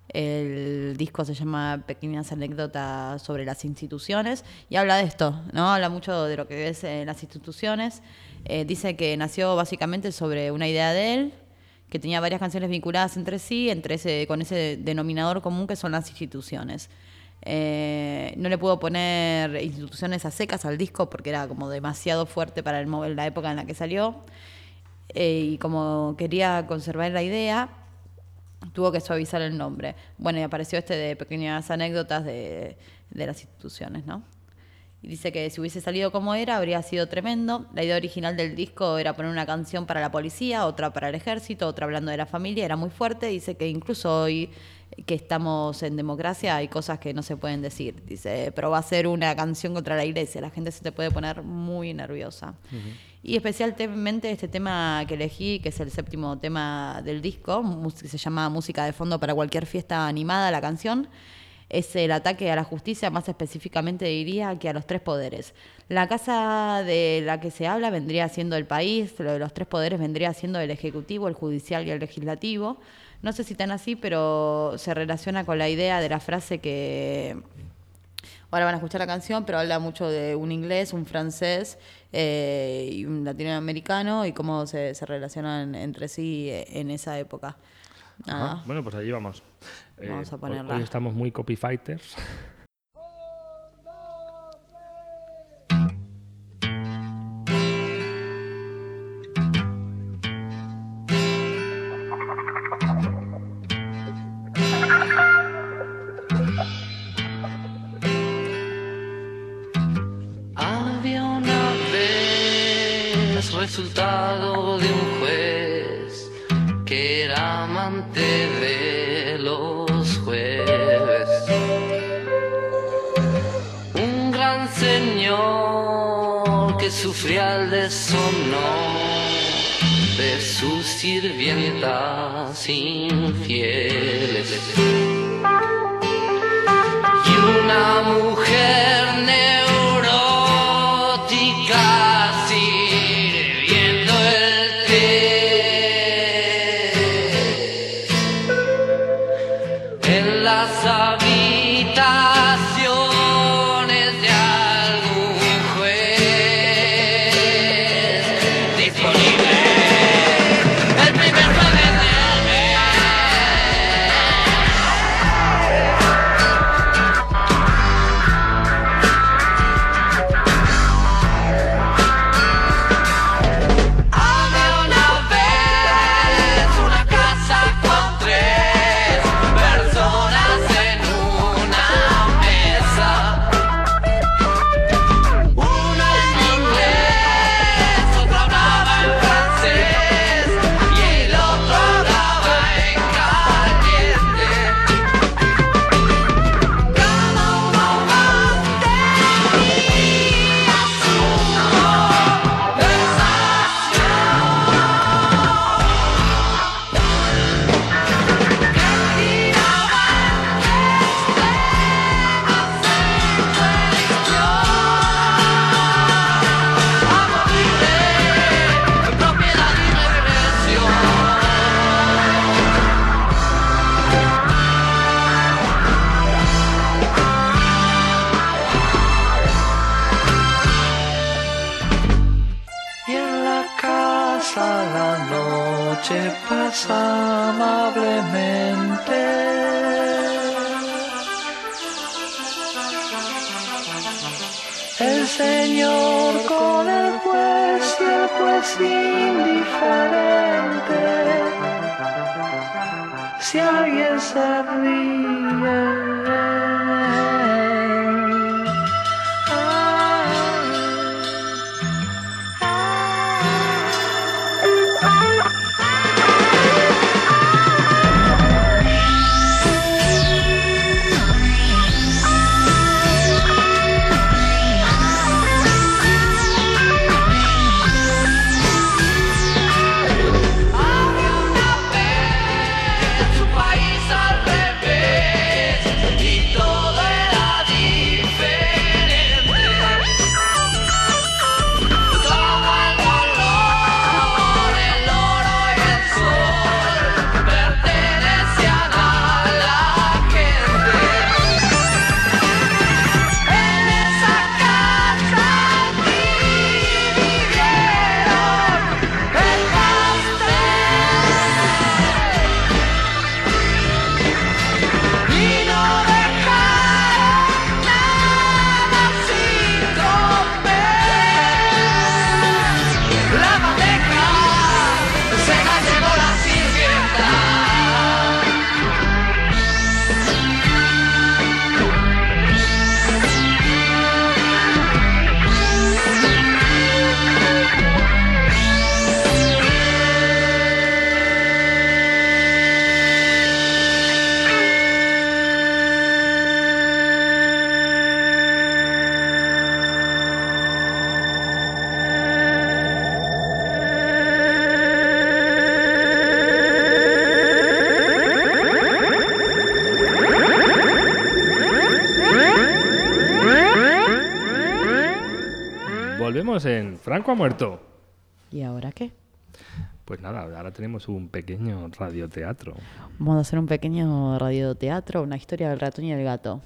El disco se llama Pequeñas anécdotas sobre las instituciones y habla de esto, ¿no? Habla mucho de lo que es eh, las instituciones. Eh, dice que nació básicamente sobre una idea de él, que tenía varias canciones vinculadas entre sí, entre ese, con ese denominador común que son las instituciones. Eh, no le pudo poner instituciones a secas al disco porque era como demasiado fuerte para el, la época en la que salió. Eh, y como quería conservar la idea, tuvo que suavizar el nombre. Bueno, y apareció este de Pequeñas anécdotas de, de las instituciones, ¿no? Y dice que si hubiese salido como era, habría sido tremendo. La idea original del disco era poner una canción para la policía, otra para el ejército, otra hablando de la familia, era muy fuerte. Dice que incluso hoy que estamos en democracia hay cosas que no se pueden decir. Dice, pero va a ser una canción contra la iglesia, la gente se te puede poner muy nerviosa. Uh-huh. Y especialmente este tema que elegí, que es el séptimo tema del disco, que se llama Música de fondo para cualquier fiesta animada, la canción, es el ataque a la justicia, más específicamente diría que a los tres poderes. La casa de la que se habla vendría siendo el país, lo de los tres poderes vendría siendo el ejecutivo, el judicial y el legislativo. No sé si tan así, pero se relaciona con la idea de la frase que... Ahora van a escuchar la canción, pero habla mucho de un inglés, un francés eh, y un latinoamericano y cómo se, se relacionan entre sí en esa época. Nada. Bueno, pues allí vamos. Vamos eh, a ponerla. Hoy estamos muy copyfighters. Había una vez resultado de un juez que era amante de los jueves, un gran señor que sufría el deshonor de sus sirvientas infieles y una mujer neurótica sirviendo el té en las habitaciones de algún juez disponible el primer jueves del mes. Había una vez una casa con tres personas en una mesa, uno en inglés, otro hablaba en francés y el otro hablaba en caliente. Cada uno mantenía su y en la casa la noche pasa amablemente. El señor con el juez y el juez indiferente. Si alguien se ríe, su país al revés. volvemos en Franco ha muerto. ¿Y ahora qué? Pues nada, ahora tenemos un pequeño radioteatro. Vamos a hacer un pequeño radioteatro, una historia del ratón y el gato.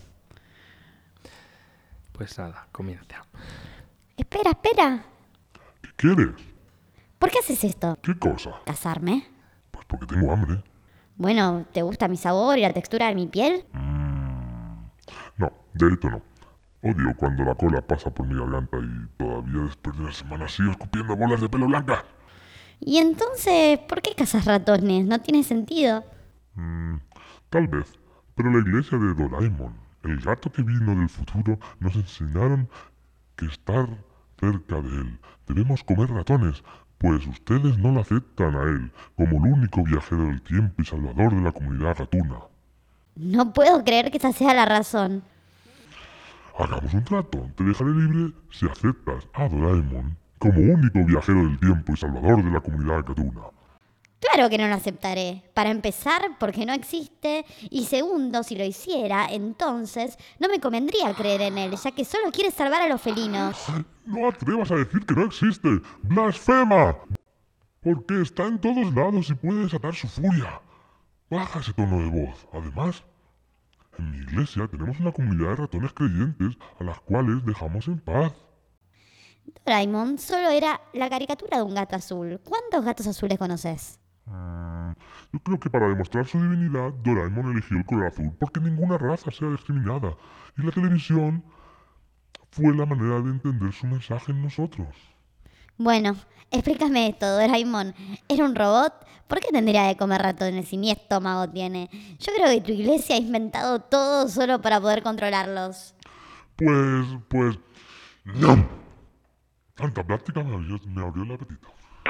Pues nada, comienza. Espera, espera. ¿Qué quieres? ¿Por qué haces esto? ¿Qué cosa? ¿Casarme? Pues porque tengo hambre. Bueno, ¿te gusta mi sabor y la textura de mi piel? No, de hecho no. Odio cuando la cola pasa por mi garganta y todavía después de una semana sigo escupiendo bolas de pelo blanca. Y entonces, ¿por qué cazas ratones? No tiene sentido. Mm, tal vez, pero la iglesia de Doraemon, el gato que vino del futuro, nos enseñaron que estar cerca de él debemos comer ratones, pues ustedes no lo aceptan a él como el único viajero del tiempo y salvador de la comunidad gatuna. No puedo creer que esa sea la razón. Hagamos un trato, te dejaré libre si aceptas a Doraemon como único viajero del tiempo y salvador de la comunidad gatuna. Claro que no lo aceptaré. Para empezar, porque no existe. Y segundo, si lo hiciera, entonces no me convendría creer en él, ya que solo quiere salvar a los felinos. No atrevas a decir que no existe. ¡Blasfema! Porque está en todos lados y puede desatar su furia. Baja ese tono de voz. Además, en mi iglesia tenemos una comunidad de ratones creyentes a las cuales dejamos en paz. Doraemon solo era la caricatura de un gato azul. ¿Cuántos gatos azules conoces? Mm, yo creo que para demostrar su divinidad, Doraemon eligió el color azul porque ninguna raza sea discriminada. Y la televisión fue la manera de entender su mensaje en nosotros. Bueno, explícame esto, Doraemon. ¿Era un robot? ¿Por qué tendría de comer ratones si ni estómago tiene? Yo creo que tu iglesia ha inventado todo solo para poder controlarlos. Pues, pues... ¡No! Tanta plática me abrió, me abrió el apetito.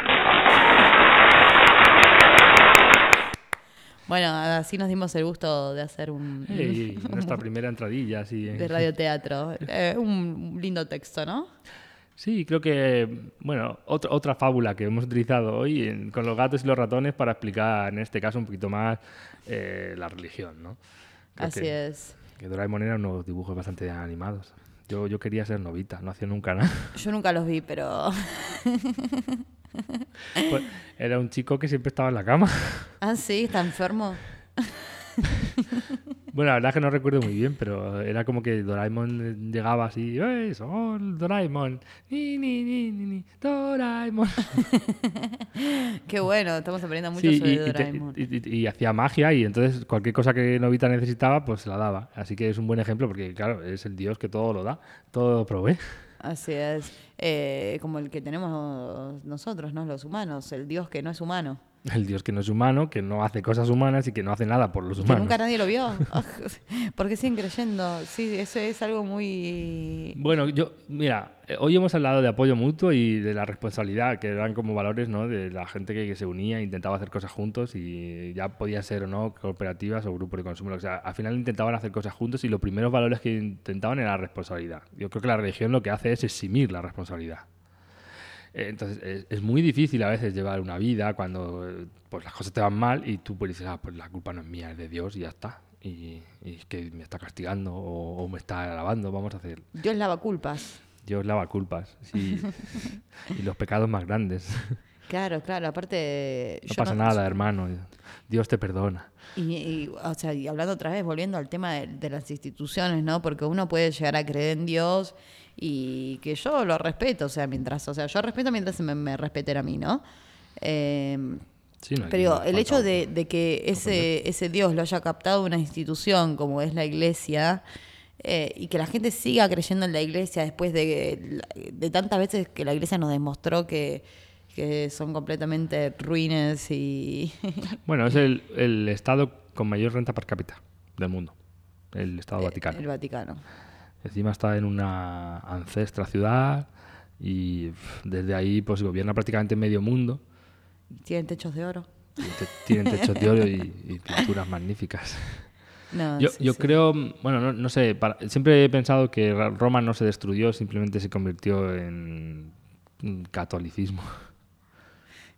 Bueno, así nos dimos el gusto de hacer un... Hey, nuestra primera entradilla, así. De radioteatro. Eh, un lindo texto, ¿no? Sí, creo que, bueno, otra, otra fábula que hemos utilizado hoy en, con los gatos y los ratones para explicar, en este caso, un poquito más eh, la religión, ¿no? Creo Así que, es. Que Doraemon eran unos dibujos bastante animados. Yo, yo quería ser Novita, no hacía nunca nada. Yo nunca los vi, pero... Pues, era un chico que siempre estaba en la cama. Ah, sí, está enfermo. Bueno, la verdad es que no recuerdo muy bien, pero era como que Doraemon llegaba así, ¡eh, sol, Doraemon! ¡Ni, ni, ni, ni, ni! ¡Doraemon! Qué bueno, estamos aprendiendo mucho sí, sobre y, Doraemon. Y, y, y hacía magia y entonces cualquier cosa que Novita necesitaba, pues se la daba. Así que es un buen ejemplo porque, claro, es el dios que todo lo da, todo lo provee. Así es. Eh, como el que tenemos nosotros, ¿no? Los humanos, el dios que no es humano. El dios que no es humano, que no hace cosas humanas y que no hace nada por los Que humanos. nunca nadie lo vio. ¿Por qué siguen creyendo? Sí, eso es algo muy... Bueno, yo, mira, hoy hemos hablado de apoyo mutuo y de la responsabilidad, que eran como valores, ¿no? De la gente que, que se unía e intentaba hacer cosas juntos y ya podía ser o no cooperativas o grupos de consumo. O sea, al final intentaban hacer cosas juntos y los primeros valores que intentaban era la responsabilidad. Yo creo que la religión lo que hace es eximir la responsabilidad. Entonces es, es muy difícil a veces llevar una vida cuando pues las cosas te van mal y tú pues dices, ah, pues la culpa no es mía, es de Dios y ya está. Y, y es que me está castigando o, o me está alabando, vamos a hacer. Dios lava culpas. Dios lava culpas, sí. Y los pecados más grandes. Claro, claro, aparte... No yo pasa no, nada, hermano. Dios te perdona. Y, y, o sea, y hablando otra vez, volviendo al tema de, de las instituciones, ¿no? Porque uno puede llegar a creer en Dios y que yo lo respeto, o sea, mientras, o sea, yo respeto mientras me, me respeten a mí, ¿no? Eh, sí, no, pero digo, no el hecho falta de, de que ese, ese Dios lo haya captado una institución como es la iglesia eh, y que la gente siga creyendo en la iglesia después de, de tantas veces que la iglesia nos demostró que que son completamente ruines y... Bueno, es el, el estado con mayor renta per cápita del mundo, el Estado Vaticano. El Vaticano. Encima está en una ancestra ciudad y pff, desde ahí pues gobierna prácticamente medio mundo. Tienen techos de oro. Tienen techos de oro y, y pinturas magníficas. No, yo sí, yo sí. creo, bueno, no, no sé, para, siempre he pensado que Roma no se destruyó, simplemente se convirtió en catolicismo.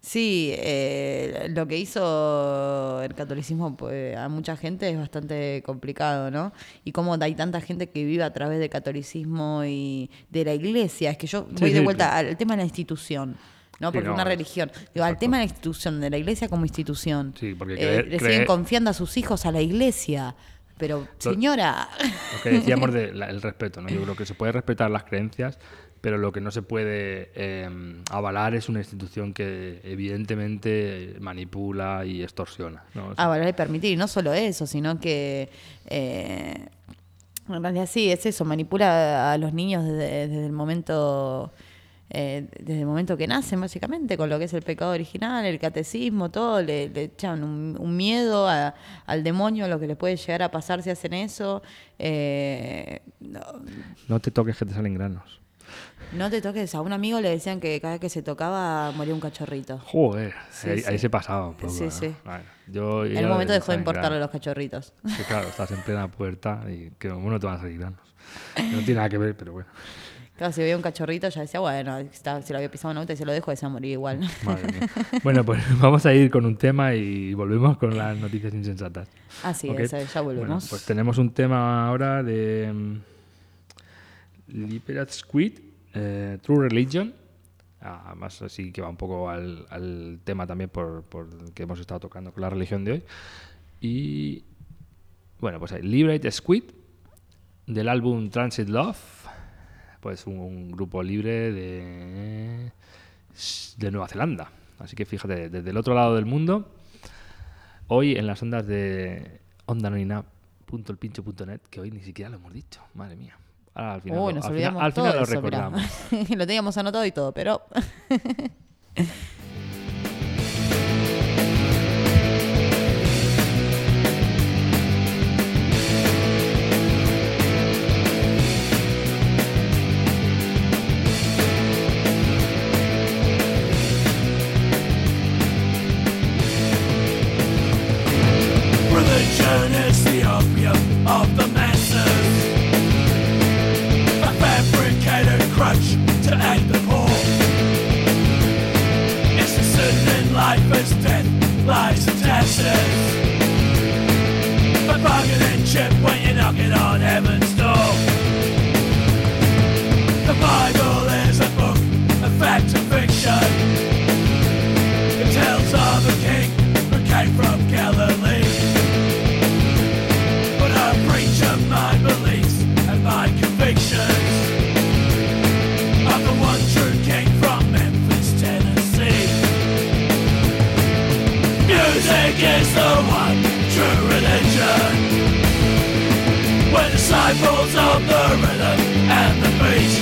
Sí, eh, lo que hizo el catolicismo pues, a mucha gente es bastante complicado, ¿no? Y cómo hay tanta gente que vive a través del catolicismo y de la iglesia. Es que yo voy Sí, de sí, vuelta sí. al tema de la institución, ¿no? Sí, Porque no, una es- religión. Digo, al tema de la institución, de la iglesia como institución. Sí, porque Eh, creer- le creer- siguen confiando a sus hijos a la iglesia. Pero, señora... Lo que decíamos del respeto, ¿no? Yo creo que se puede respetar las creencias, pero lo que no se puede eh, avalar es una institución que evidentemente manipula y extorsiona, ¿no? O sea, Ah, vale, y permitir, y no solo eso, sino que eh, en realidad sí, es eso, manipula a los niños desde, desde el momento eh, desde el momento que nacen, básicamente, con lo que es el pecado original, el catecismo, todo, le, le echan un, un miedo a- al demonio, lo que le puede llegar a pasar si hacen eso. Eh, no, no te toques que te salen granos. no te toques, a un amigo le decían que cada vez que se tocaba moría un cachorrito. Joder, Sí, ahí, sí. ahí se pasaba un poco, Sí, ¿no? sí. Bueno, yo En ya un momento dejó de salen importarle granos. los cachorritos. Sí, claro, estás en plena puerta y que uno te va a salir granos. No tiene nada que ver, pero bueno. Claro, si veía un cachorrito ya decía, bueno, está- si lo había pisado un auto y se lo dejo, se va a morir igual. Madre mía. Bueno, pues vamos a ir con un tema y volvemos con las noticias insensatas. Así ¿Ok? es, ya volvemos. Bueno, pues tenemos un tema ahora de um, Liberate Squid, eh, True Religion. Ah, más así que va un poco al, al tema también por, por que hemos estado tocando con la religión de hoy. Y bueno, pues hay Liberate Squid del álbum Transit Love. Pues un, un grupo libre de, de Nueva Zelanda. Así que fíjate, desde el otro lado del mundo, hoy en las ondas de onda anodina punto el pincho punto net, que hoy ni siquiera lo hemos dicho, madre mía. Ahora al final, Uy, lo- nos al olvidamos final, al todo final lo eso, mirá. recordamos. Lo teníamos anotado y todo, pero... Religion is the opium of the masses, a fabricated crutch to aid the poor. It's a sin in life as death lies in taxes, a bargaining chip when you're knocking on heaven's door. The Bible is a book of fact and fiction. It tells of a king who came from Galilee. But I preach of my beliefs and my convictions of the one true king from Memphis, Tennessee. Music is the one true religion. We're disciples of the rhythm and the beat.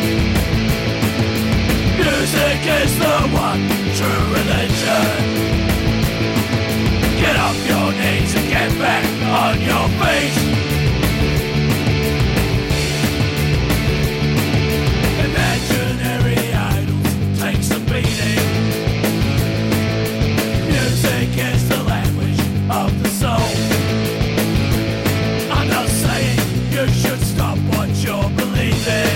Music is the one true religion. Get off your knees and get back on your feet. Imaginary idols take some beating. Music is the language of the soul. I'm not saying you should stop what you're believing,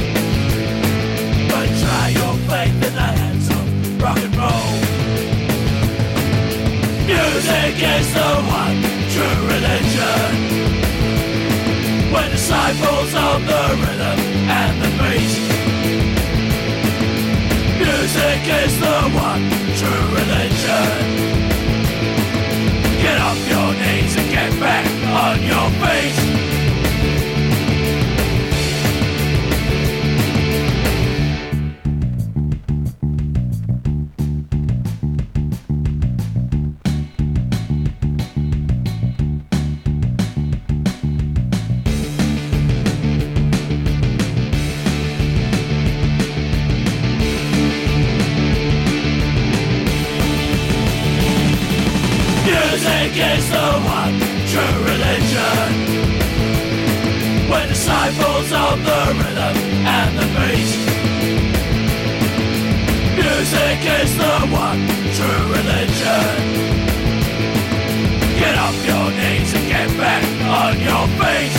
but try your faith in the hands of rock and roll. Music is the one true religion. We're disciples of the rhythm and the beat. Music is the one true religion. Get off your knees and get back on your feet. Music is the one true religion. We're disciples of the rhythm and the beat. Music is the one true religion. Get off your knees and get back on your feet.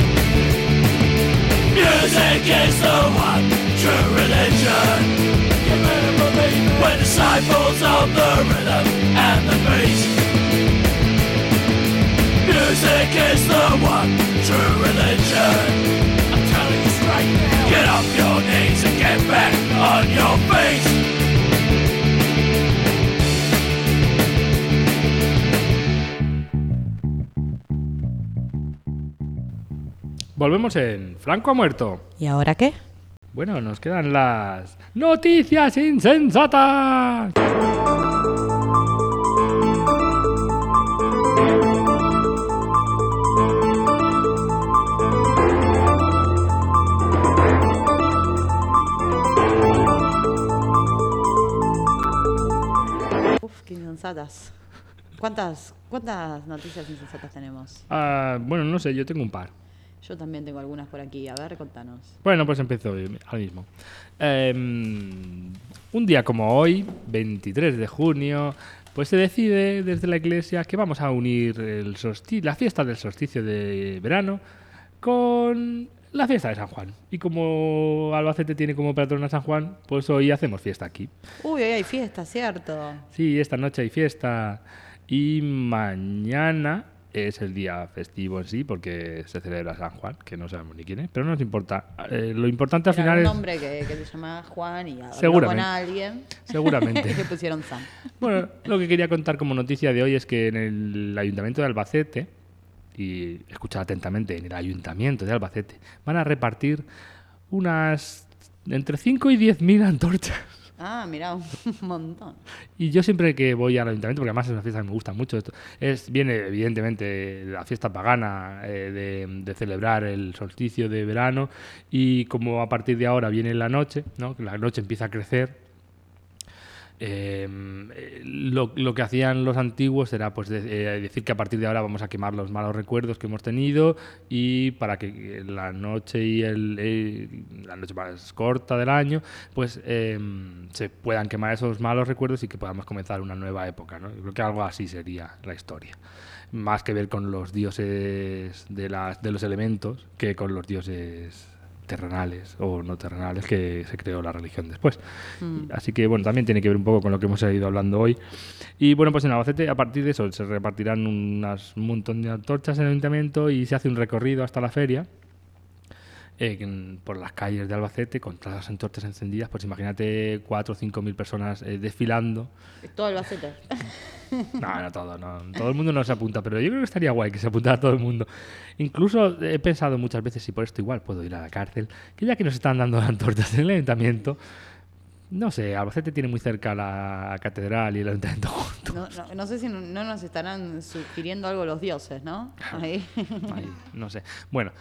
Music is the one true religion. You better believe it. We're disciples of Volvemos en Franco ha muerto. ¿Y ahora qué? Bueno, nos quedan las noticias insensatas. Uf, qué insensatas. ¿Cuántas, ¿Cuántas noticias insensatas tenemos? Ah, bueno, no sé, yo tengo un par. Yo también tengo algunas por aquí. A ver, contanos. Bueno, pues empiezo ahora mismo. Eh, un día como hoy, veintitrés de junio, pues se decide desde la Iglesia que vamos a unir el solsti- la fiesta del solsticio de verano con la fiesta de San Juan. Y como Albacete tiene como patrona San Juan, pues hoy hacemos fiesta aquí. Uy, hoy hay fiesta, ¿cierto? Sí, esta noche hay fiesta y mañana es el día festivo en sí, porque se celebra San Juan, que no sabemos ni quién es, pero no nos importa. Eh, lo importante al Era final un es... hombre que, que se llama Juan y habló Seguramente. con alguien. Seguramente. Y le pusieron San. Bueno, lo que quería contar como noticia de hoy es que en el Ayuntamiento de Albacete, y escuchad atentamente, en el Ayuntamiento de Albacete, van a repartir unas entre cinco y diez mil antorchas. Ah, mira, un montón. Y yo siempre que voy al ayuntamiento, porque además es una fiesta que me gusta mucho, esto, es, viene evidentemente la fiesta pagana eh, de, de celebrar el solsticio de verano, y como a partir de ahora viene la noche, ¿no? Que la noche empieza a crecer, eh, lo, lo que hacían los antiguos era pues de, eh, decir que a partir de ahora vamos a quemar los malos recuerdos que hemos tenido, y para que la noche y el, eh, la noche más corta del año pues eh, se puedan quemar esos malos recuerdos y que podamos comenzar una nueva época, ¿no? Yo creo que algo así sería la historia, más que ver con los dioses de, las, de los elementos que con los dioses terrenales o no terrenales que se creó la religión después. Mm. Así que, bueno, también tiene que ver un poco con lo que hemos ido hablando hoy. Y, bueno, pues en Albacete, a partir de eso, se repartirán unas, un montón de antorchas en el ayuntamiento y se hace un recorrido hasta la feria eh, en, por las calles de Albacete con todas las antorchas encendidas. Pues imagínate cuatro o cinco mil personas eh, desfilando. Todo Albacete. No, no todo, no. Todo el mundo no se apunta, pero yo creo que estaría guay que se apuntara todo el mundo. Incluso he pensado muchas veces si por esto igual puedo ir a la cárcel, que ya que nos están dando antorchas en el ayuntamiento, no sé, Albacete tiene muy cerca la catedral y el ayuntamiento juntos. No, no, no sé si no, no nos estarán sugiriendo algo los dioses, ¿no? Ahí. Ahí, no sé. Bueno,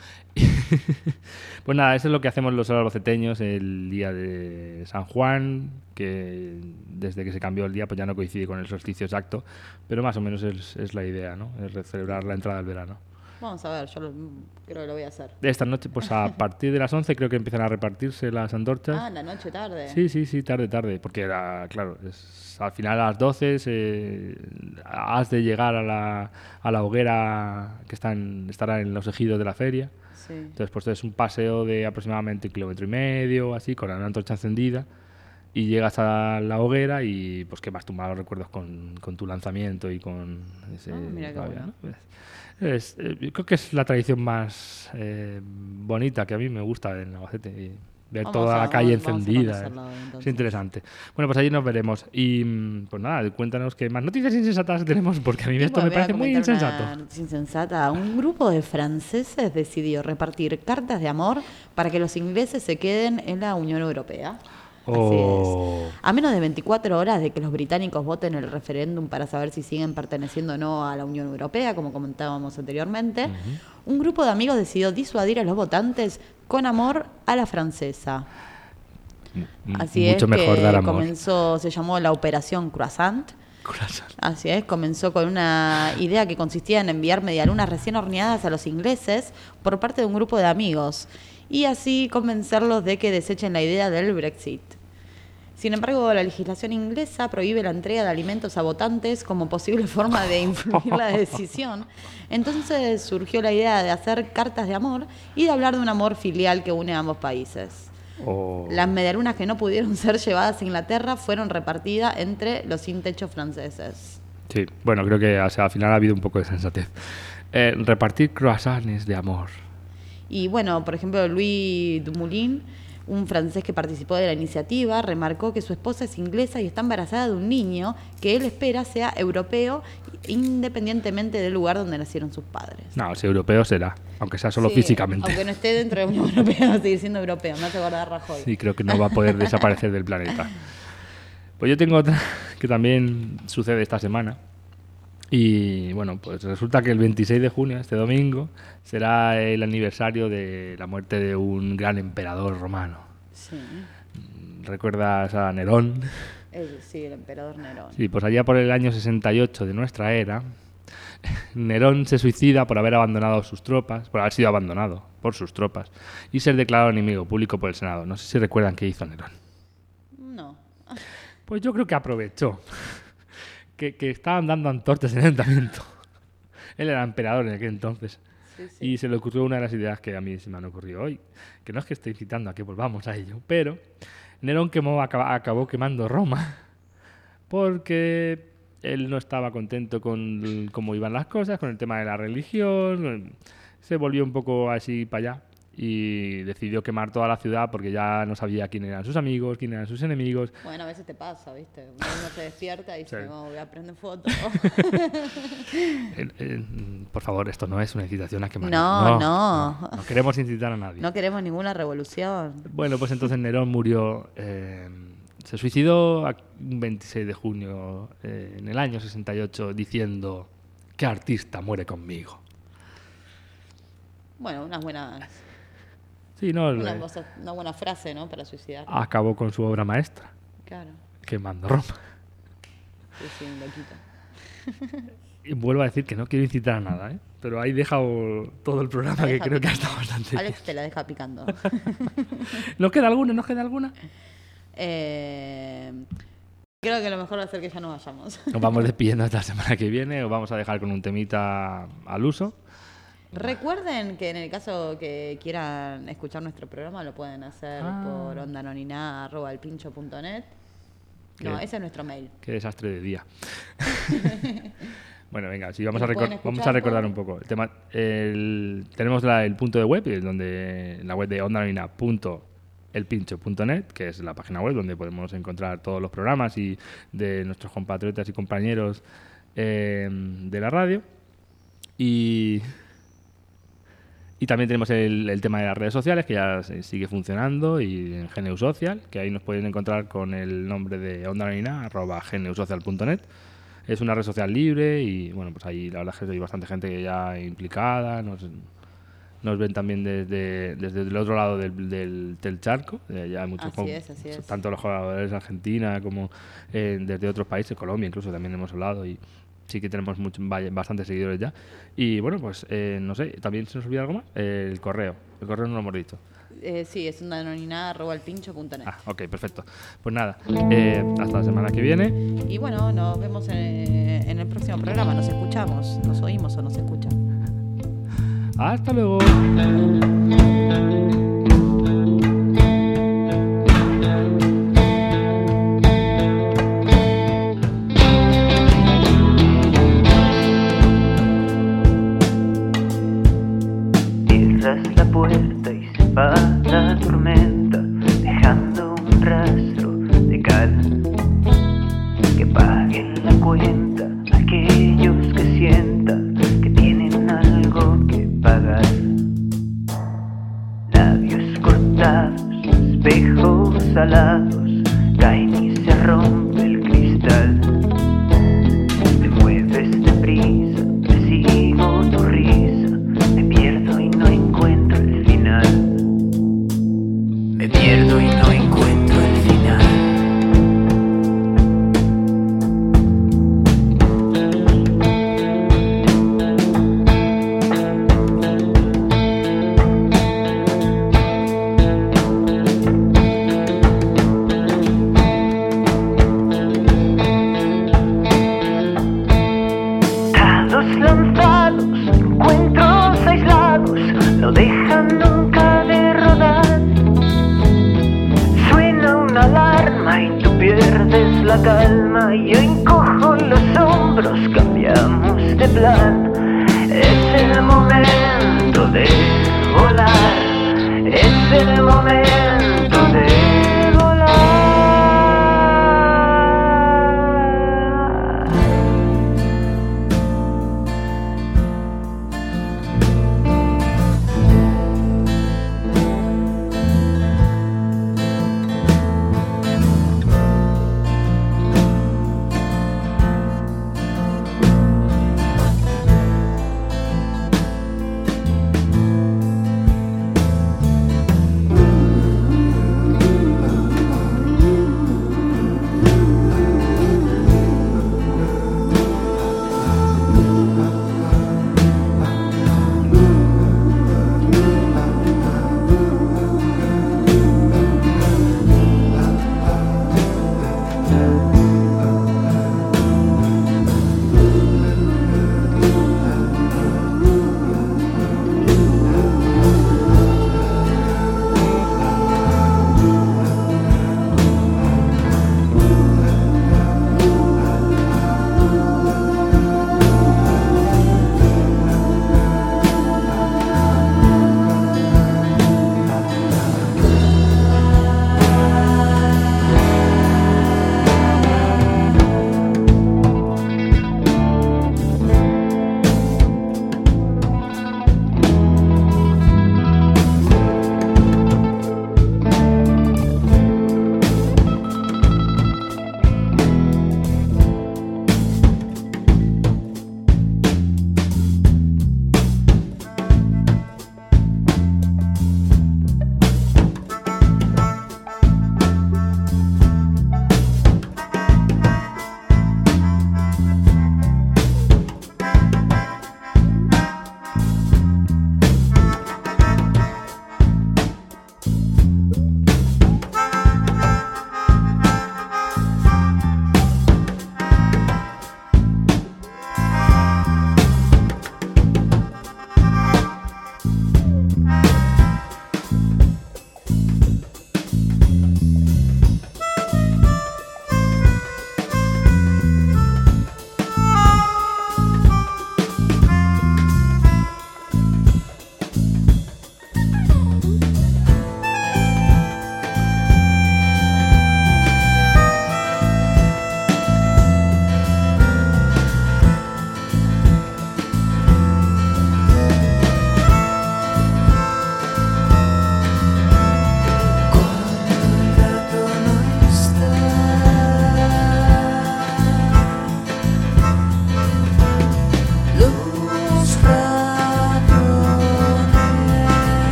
pues nada, eso es lo que hacemos los albaceteños el día de San Juan, que desde que se cambió el día pues ya no coincide con el solsticio exacto, pero más o menos es, es la idea, ¿no? Es celebrar la entrada del verano. Vamos a ver, yo lo, creo que lo voy a hacer. Esta noche, pues a partir de las once creo que empiezan a repartirse las antorchas. Ah, la noche tarde. Sí, sí, sí, tarde, tarde, porque era, claro, es, al final a las doce se, has de llegar a la, a la hoguera que está en, estará en los ejidos de la feria. Sí. Entonces, pues es un paseo de aproximadamente un kilómetro y medio, así, con una antorcha encendida, y llegas a la hoguera y pues quemas tus malos recuerdos con, con tu lanzamiento y con ese... Ah, mira qué bueno. ¿no? Es, eh, yo creo que es la tradición más eh, bonita que a mí me gusta en Albacete, y ver vamos toda a, la calle vamos, vamos encendida. Hoy, es interesante. Bueno, pues allí nos veremos. Y pues nada, cuéntanos qué más noticias insensatas tenemos, porque a mí y esto me parece muy insensato. Una noticia insensata. Un grupo de franceses decidió repartir cartas de amor para que los ingleses se queden en la Unión Europea. Así Oh. es. A menos de veinticuatro horas de que los británicos voten el referéndum para saber si siguen perteneciendo o no a la Unión Europea, como comentábamos anteriormente, uh-huh. un grupo de amigos decidió disuadir a los votantes con amor a la francesa. Así Mucho es mejor que dar amor. comenzó, se llamó la Operación Croissant. Croissant. Así es, comenzó con una idea que consistía en enviar medialunas recién horneadas a los ingleses por parte de un grupo de amigos y así convencerlos de que desechen la idea del Brexit. Sin embargo, la legislación inglesa prohíbe la entrega de alimentos a votantes como posible forma de influir la decisión. Entonces surgió la idea de hacer cartas de amor y de hablar de un amor filial que une a ambos países. Oh. Las medialunas que no pudieron ser llevadas a Inglaterra fueron repartidas entre los sin techo franceses. Sí, bueno, creo que o sea, al final ha habido un poco de sensatez. Eh, repartir croissants de amor. Y bueno, por ejemplo, Louis Dumoulin, un francés que participó de la iniciativa remarcó que su esposa es inglesa y está embarazada de un niño que él espera sea europeo independientemente del lugar donde nacieron sus padres. No, si europeo será, aunque sea solo Sí, físicamente. Aunque no esté dentro de la Unión Europea, va a seguir siendo europeo. Me hace acordar a Rajoy. Sí, creo que no va a poder desaparecer del planeta. Pues yo tengo otra que también sucede esta semana. Y bueno, pues resulta que el veintiséis de junio, este domingo, será el aniversario de la muerte de un gran emperador romano. Sí. ¿Recuerdas a Nerón? El, sí, el emperador Nerón. Sí, pues allá por el año sesenta y ocho de nuestra era, Nerón se suicida por haber abandonado sus tropas, por haber sido abandonado por sus tropas y ser declarado enemigo público por el Senado. No sé si recuerdan qué hizo Nerón. No. Pues yo creo que aprovechó que, que estaban dando antorchas en el ayuntamiento. Él era emperador en aquel entonces. Sí, sí. Y se le ocurrió una de las ideas que a mí se me han ocurrido hoy, que no es que esté incitando a que volvamos a ello, pero Nerón quemó, acaba, acabó quemando Roma porque él no estaba contento con cómo iban las cosas, con el tema de la religión, se volvió un poco así para allá y decidió quemar toda la ciudad porque ya no sabía quién eran sus amigos, quién eran sus enemigos. Bueno, a veces te pasa, ¿viste? Uno se despierta y dice, Sí. no, voy a prender fotos. Eh, eh, por favor, esto no es una incitación a quemar. No, no. No, no queremos incitar a nadie. No queremos ninguna revolución. Bueno, pues entonces Nerón murió, eh, se suicidó a- un veintiséis de junio eh, en el año sesenta y ocho diciendo: ¿qué artista muere conmigo? Bueno, unas buenas... Sí, no, Una, eh, cosa- una buena frase, ¿no? Para suicidar. acabó con su obra maestra, Claro. quemando Roma. Sí, sí, un loquito. Y vuelvo a decir que no quiero incitar a nada, ¿eh? Pero ahí he dejado todo el programa, La que deja creo que ha picando. estado bastante Alex te la deja picando. ¿Nos queda alguna? ¿Nos queda alguna? Eh, creo que lo mejor va a ser que ya nos vayamos. Nos vamos despidiendo hasta la semana que viene. Os vamos a dejar con un temita al uso. Recuerden que en el caso que quieran escuchar nuestro programa lo pueden hacer Ah. por ondanonina arroba elpincho punto net. No, ¿Qué? ese es nuestro mail. Qué desastre de día. Bueno, venga, sí, vamos, ¿Y a, lo pueden recor- vamos escuchar a recordar por? un poco. El tema, el- tenemos la- el punto de web, eh, donde la web de ondanonina punto elpincho punto net, que es la página web donde podemos encontrar todos los programas y de nuestros compatriotas y compañeros eh, de la radio. Y... Y también tenemos el, el tema de las redes sociales, que ya se- sigue funcionando, y en G N U Social, que ahí nos pueden encontrar con el nombre de ondanonina, arroba g n u social punto net. Es una red social libre y, bueno, pues ahí la verdad es que hay bastante gente ya implicada, nos, nos ven también desde, desde el otro lado del, del, del charco, eh, ya hay muchos Así com- es, así es. tanto los jugadores de Argentina como eh, desde otros países, Colombia incluso también hemos hablado, y sí que tenemos mucho, vaya- bastantes seguidores ya. Y bueno, pues eh, no sé, también se nos olvida algo más, Eh, el correo, el correo no lo hemos dicho. Eh, sí, es ondanonina arroba elpincho punto net. Ah, ok, perfecto. Pues nada, eh, hasta la semana que viene. Y bueno, nos vemos en, en el próximo programa. Nos escuchamos, nos oímos o nos escuchan. Hasta luego. Cierras la puerta y se va la tormenta, dejando un rastro de cal. Que paguen la cuenta aquellos que sientan que tienen algo que pagar. Labios cortados, espejos alados, caen y se rompe el cristal. Te mueves deprisa, te sigo tu risa, me pierdo y no encuentro el final. Me pierdo y no encuentro el final. Dados lanzados, encuentros aislados, no dejan nunca de rodar. Suena una alarma y tú pierdes la calma. Yo encojo los hombros, cambiamos de plan.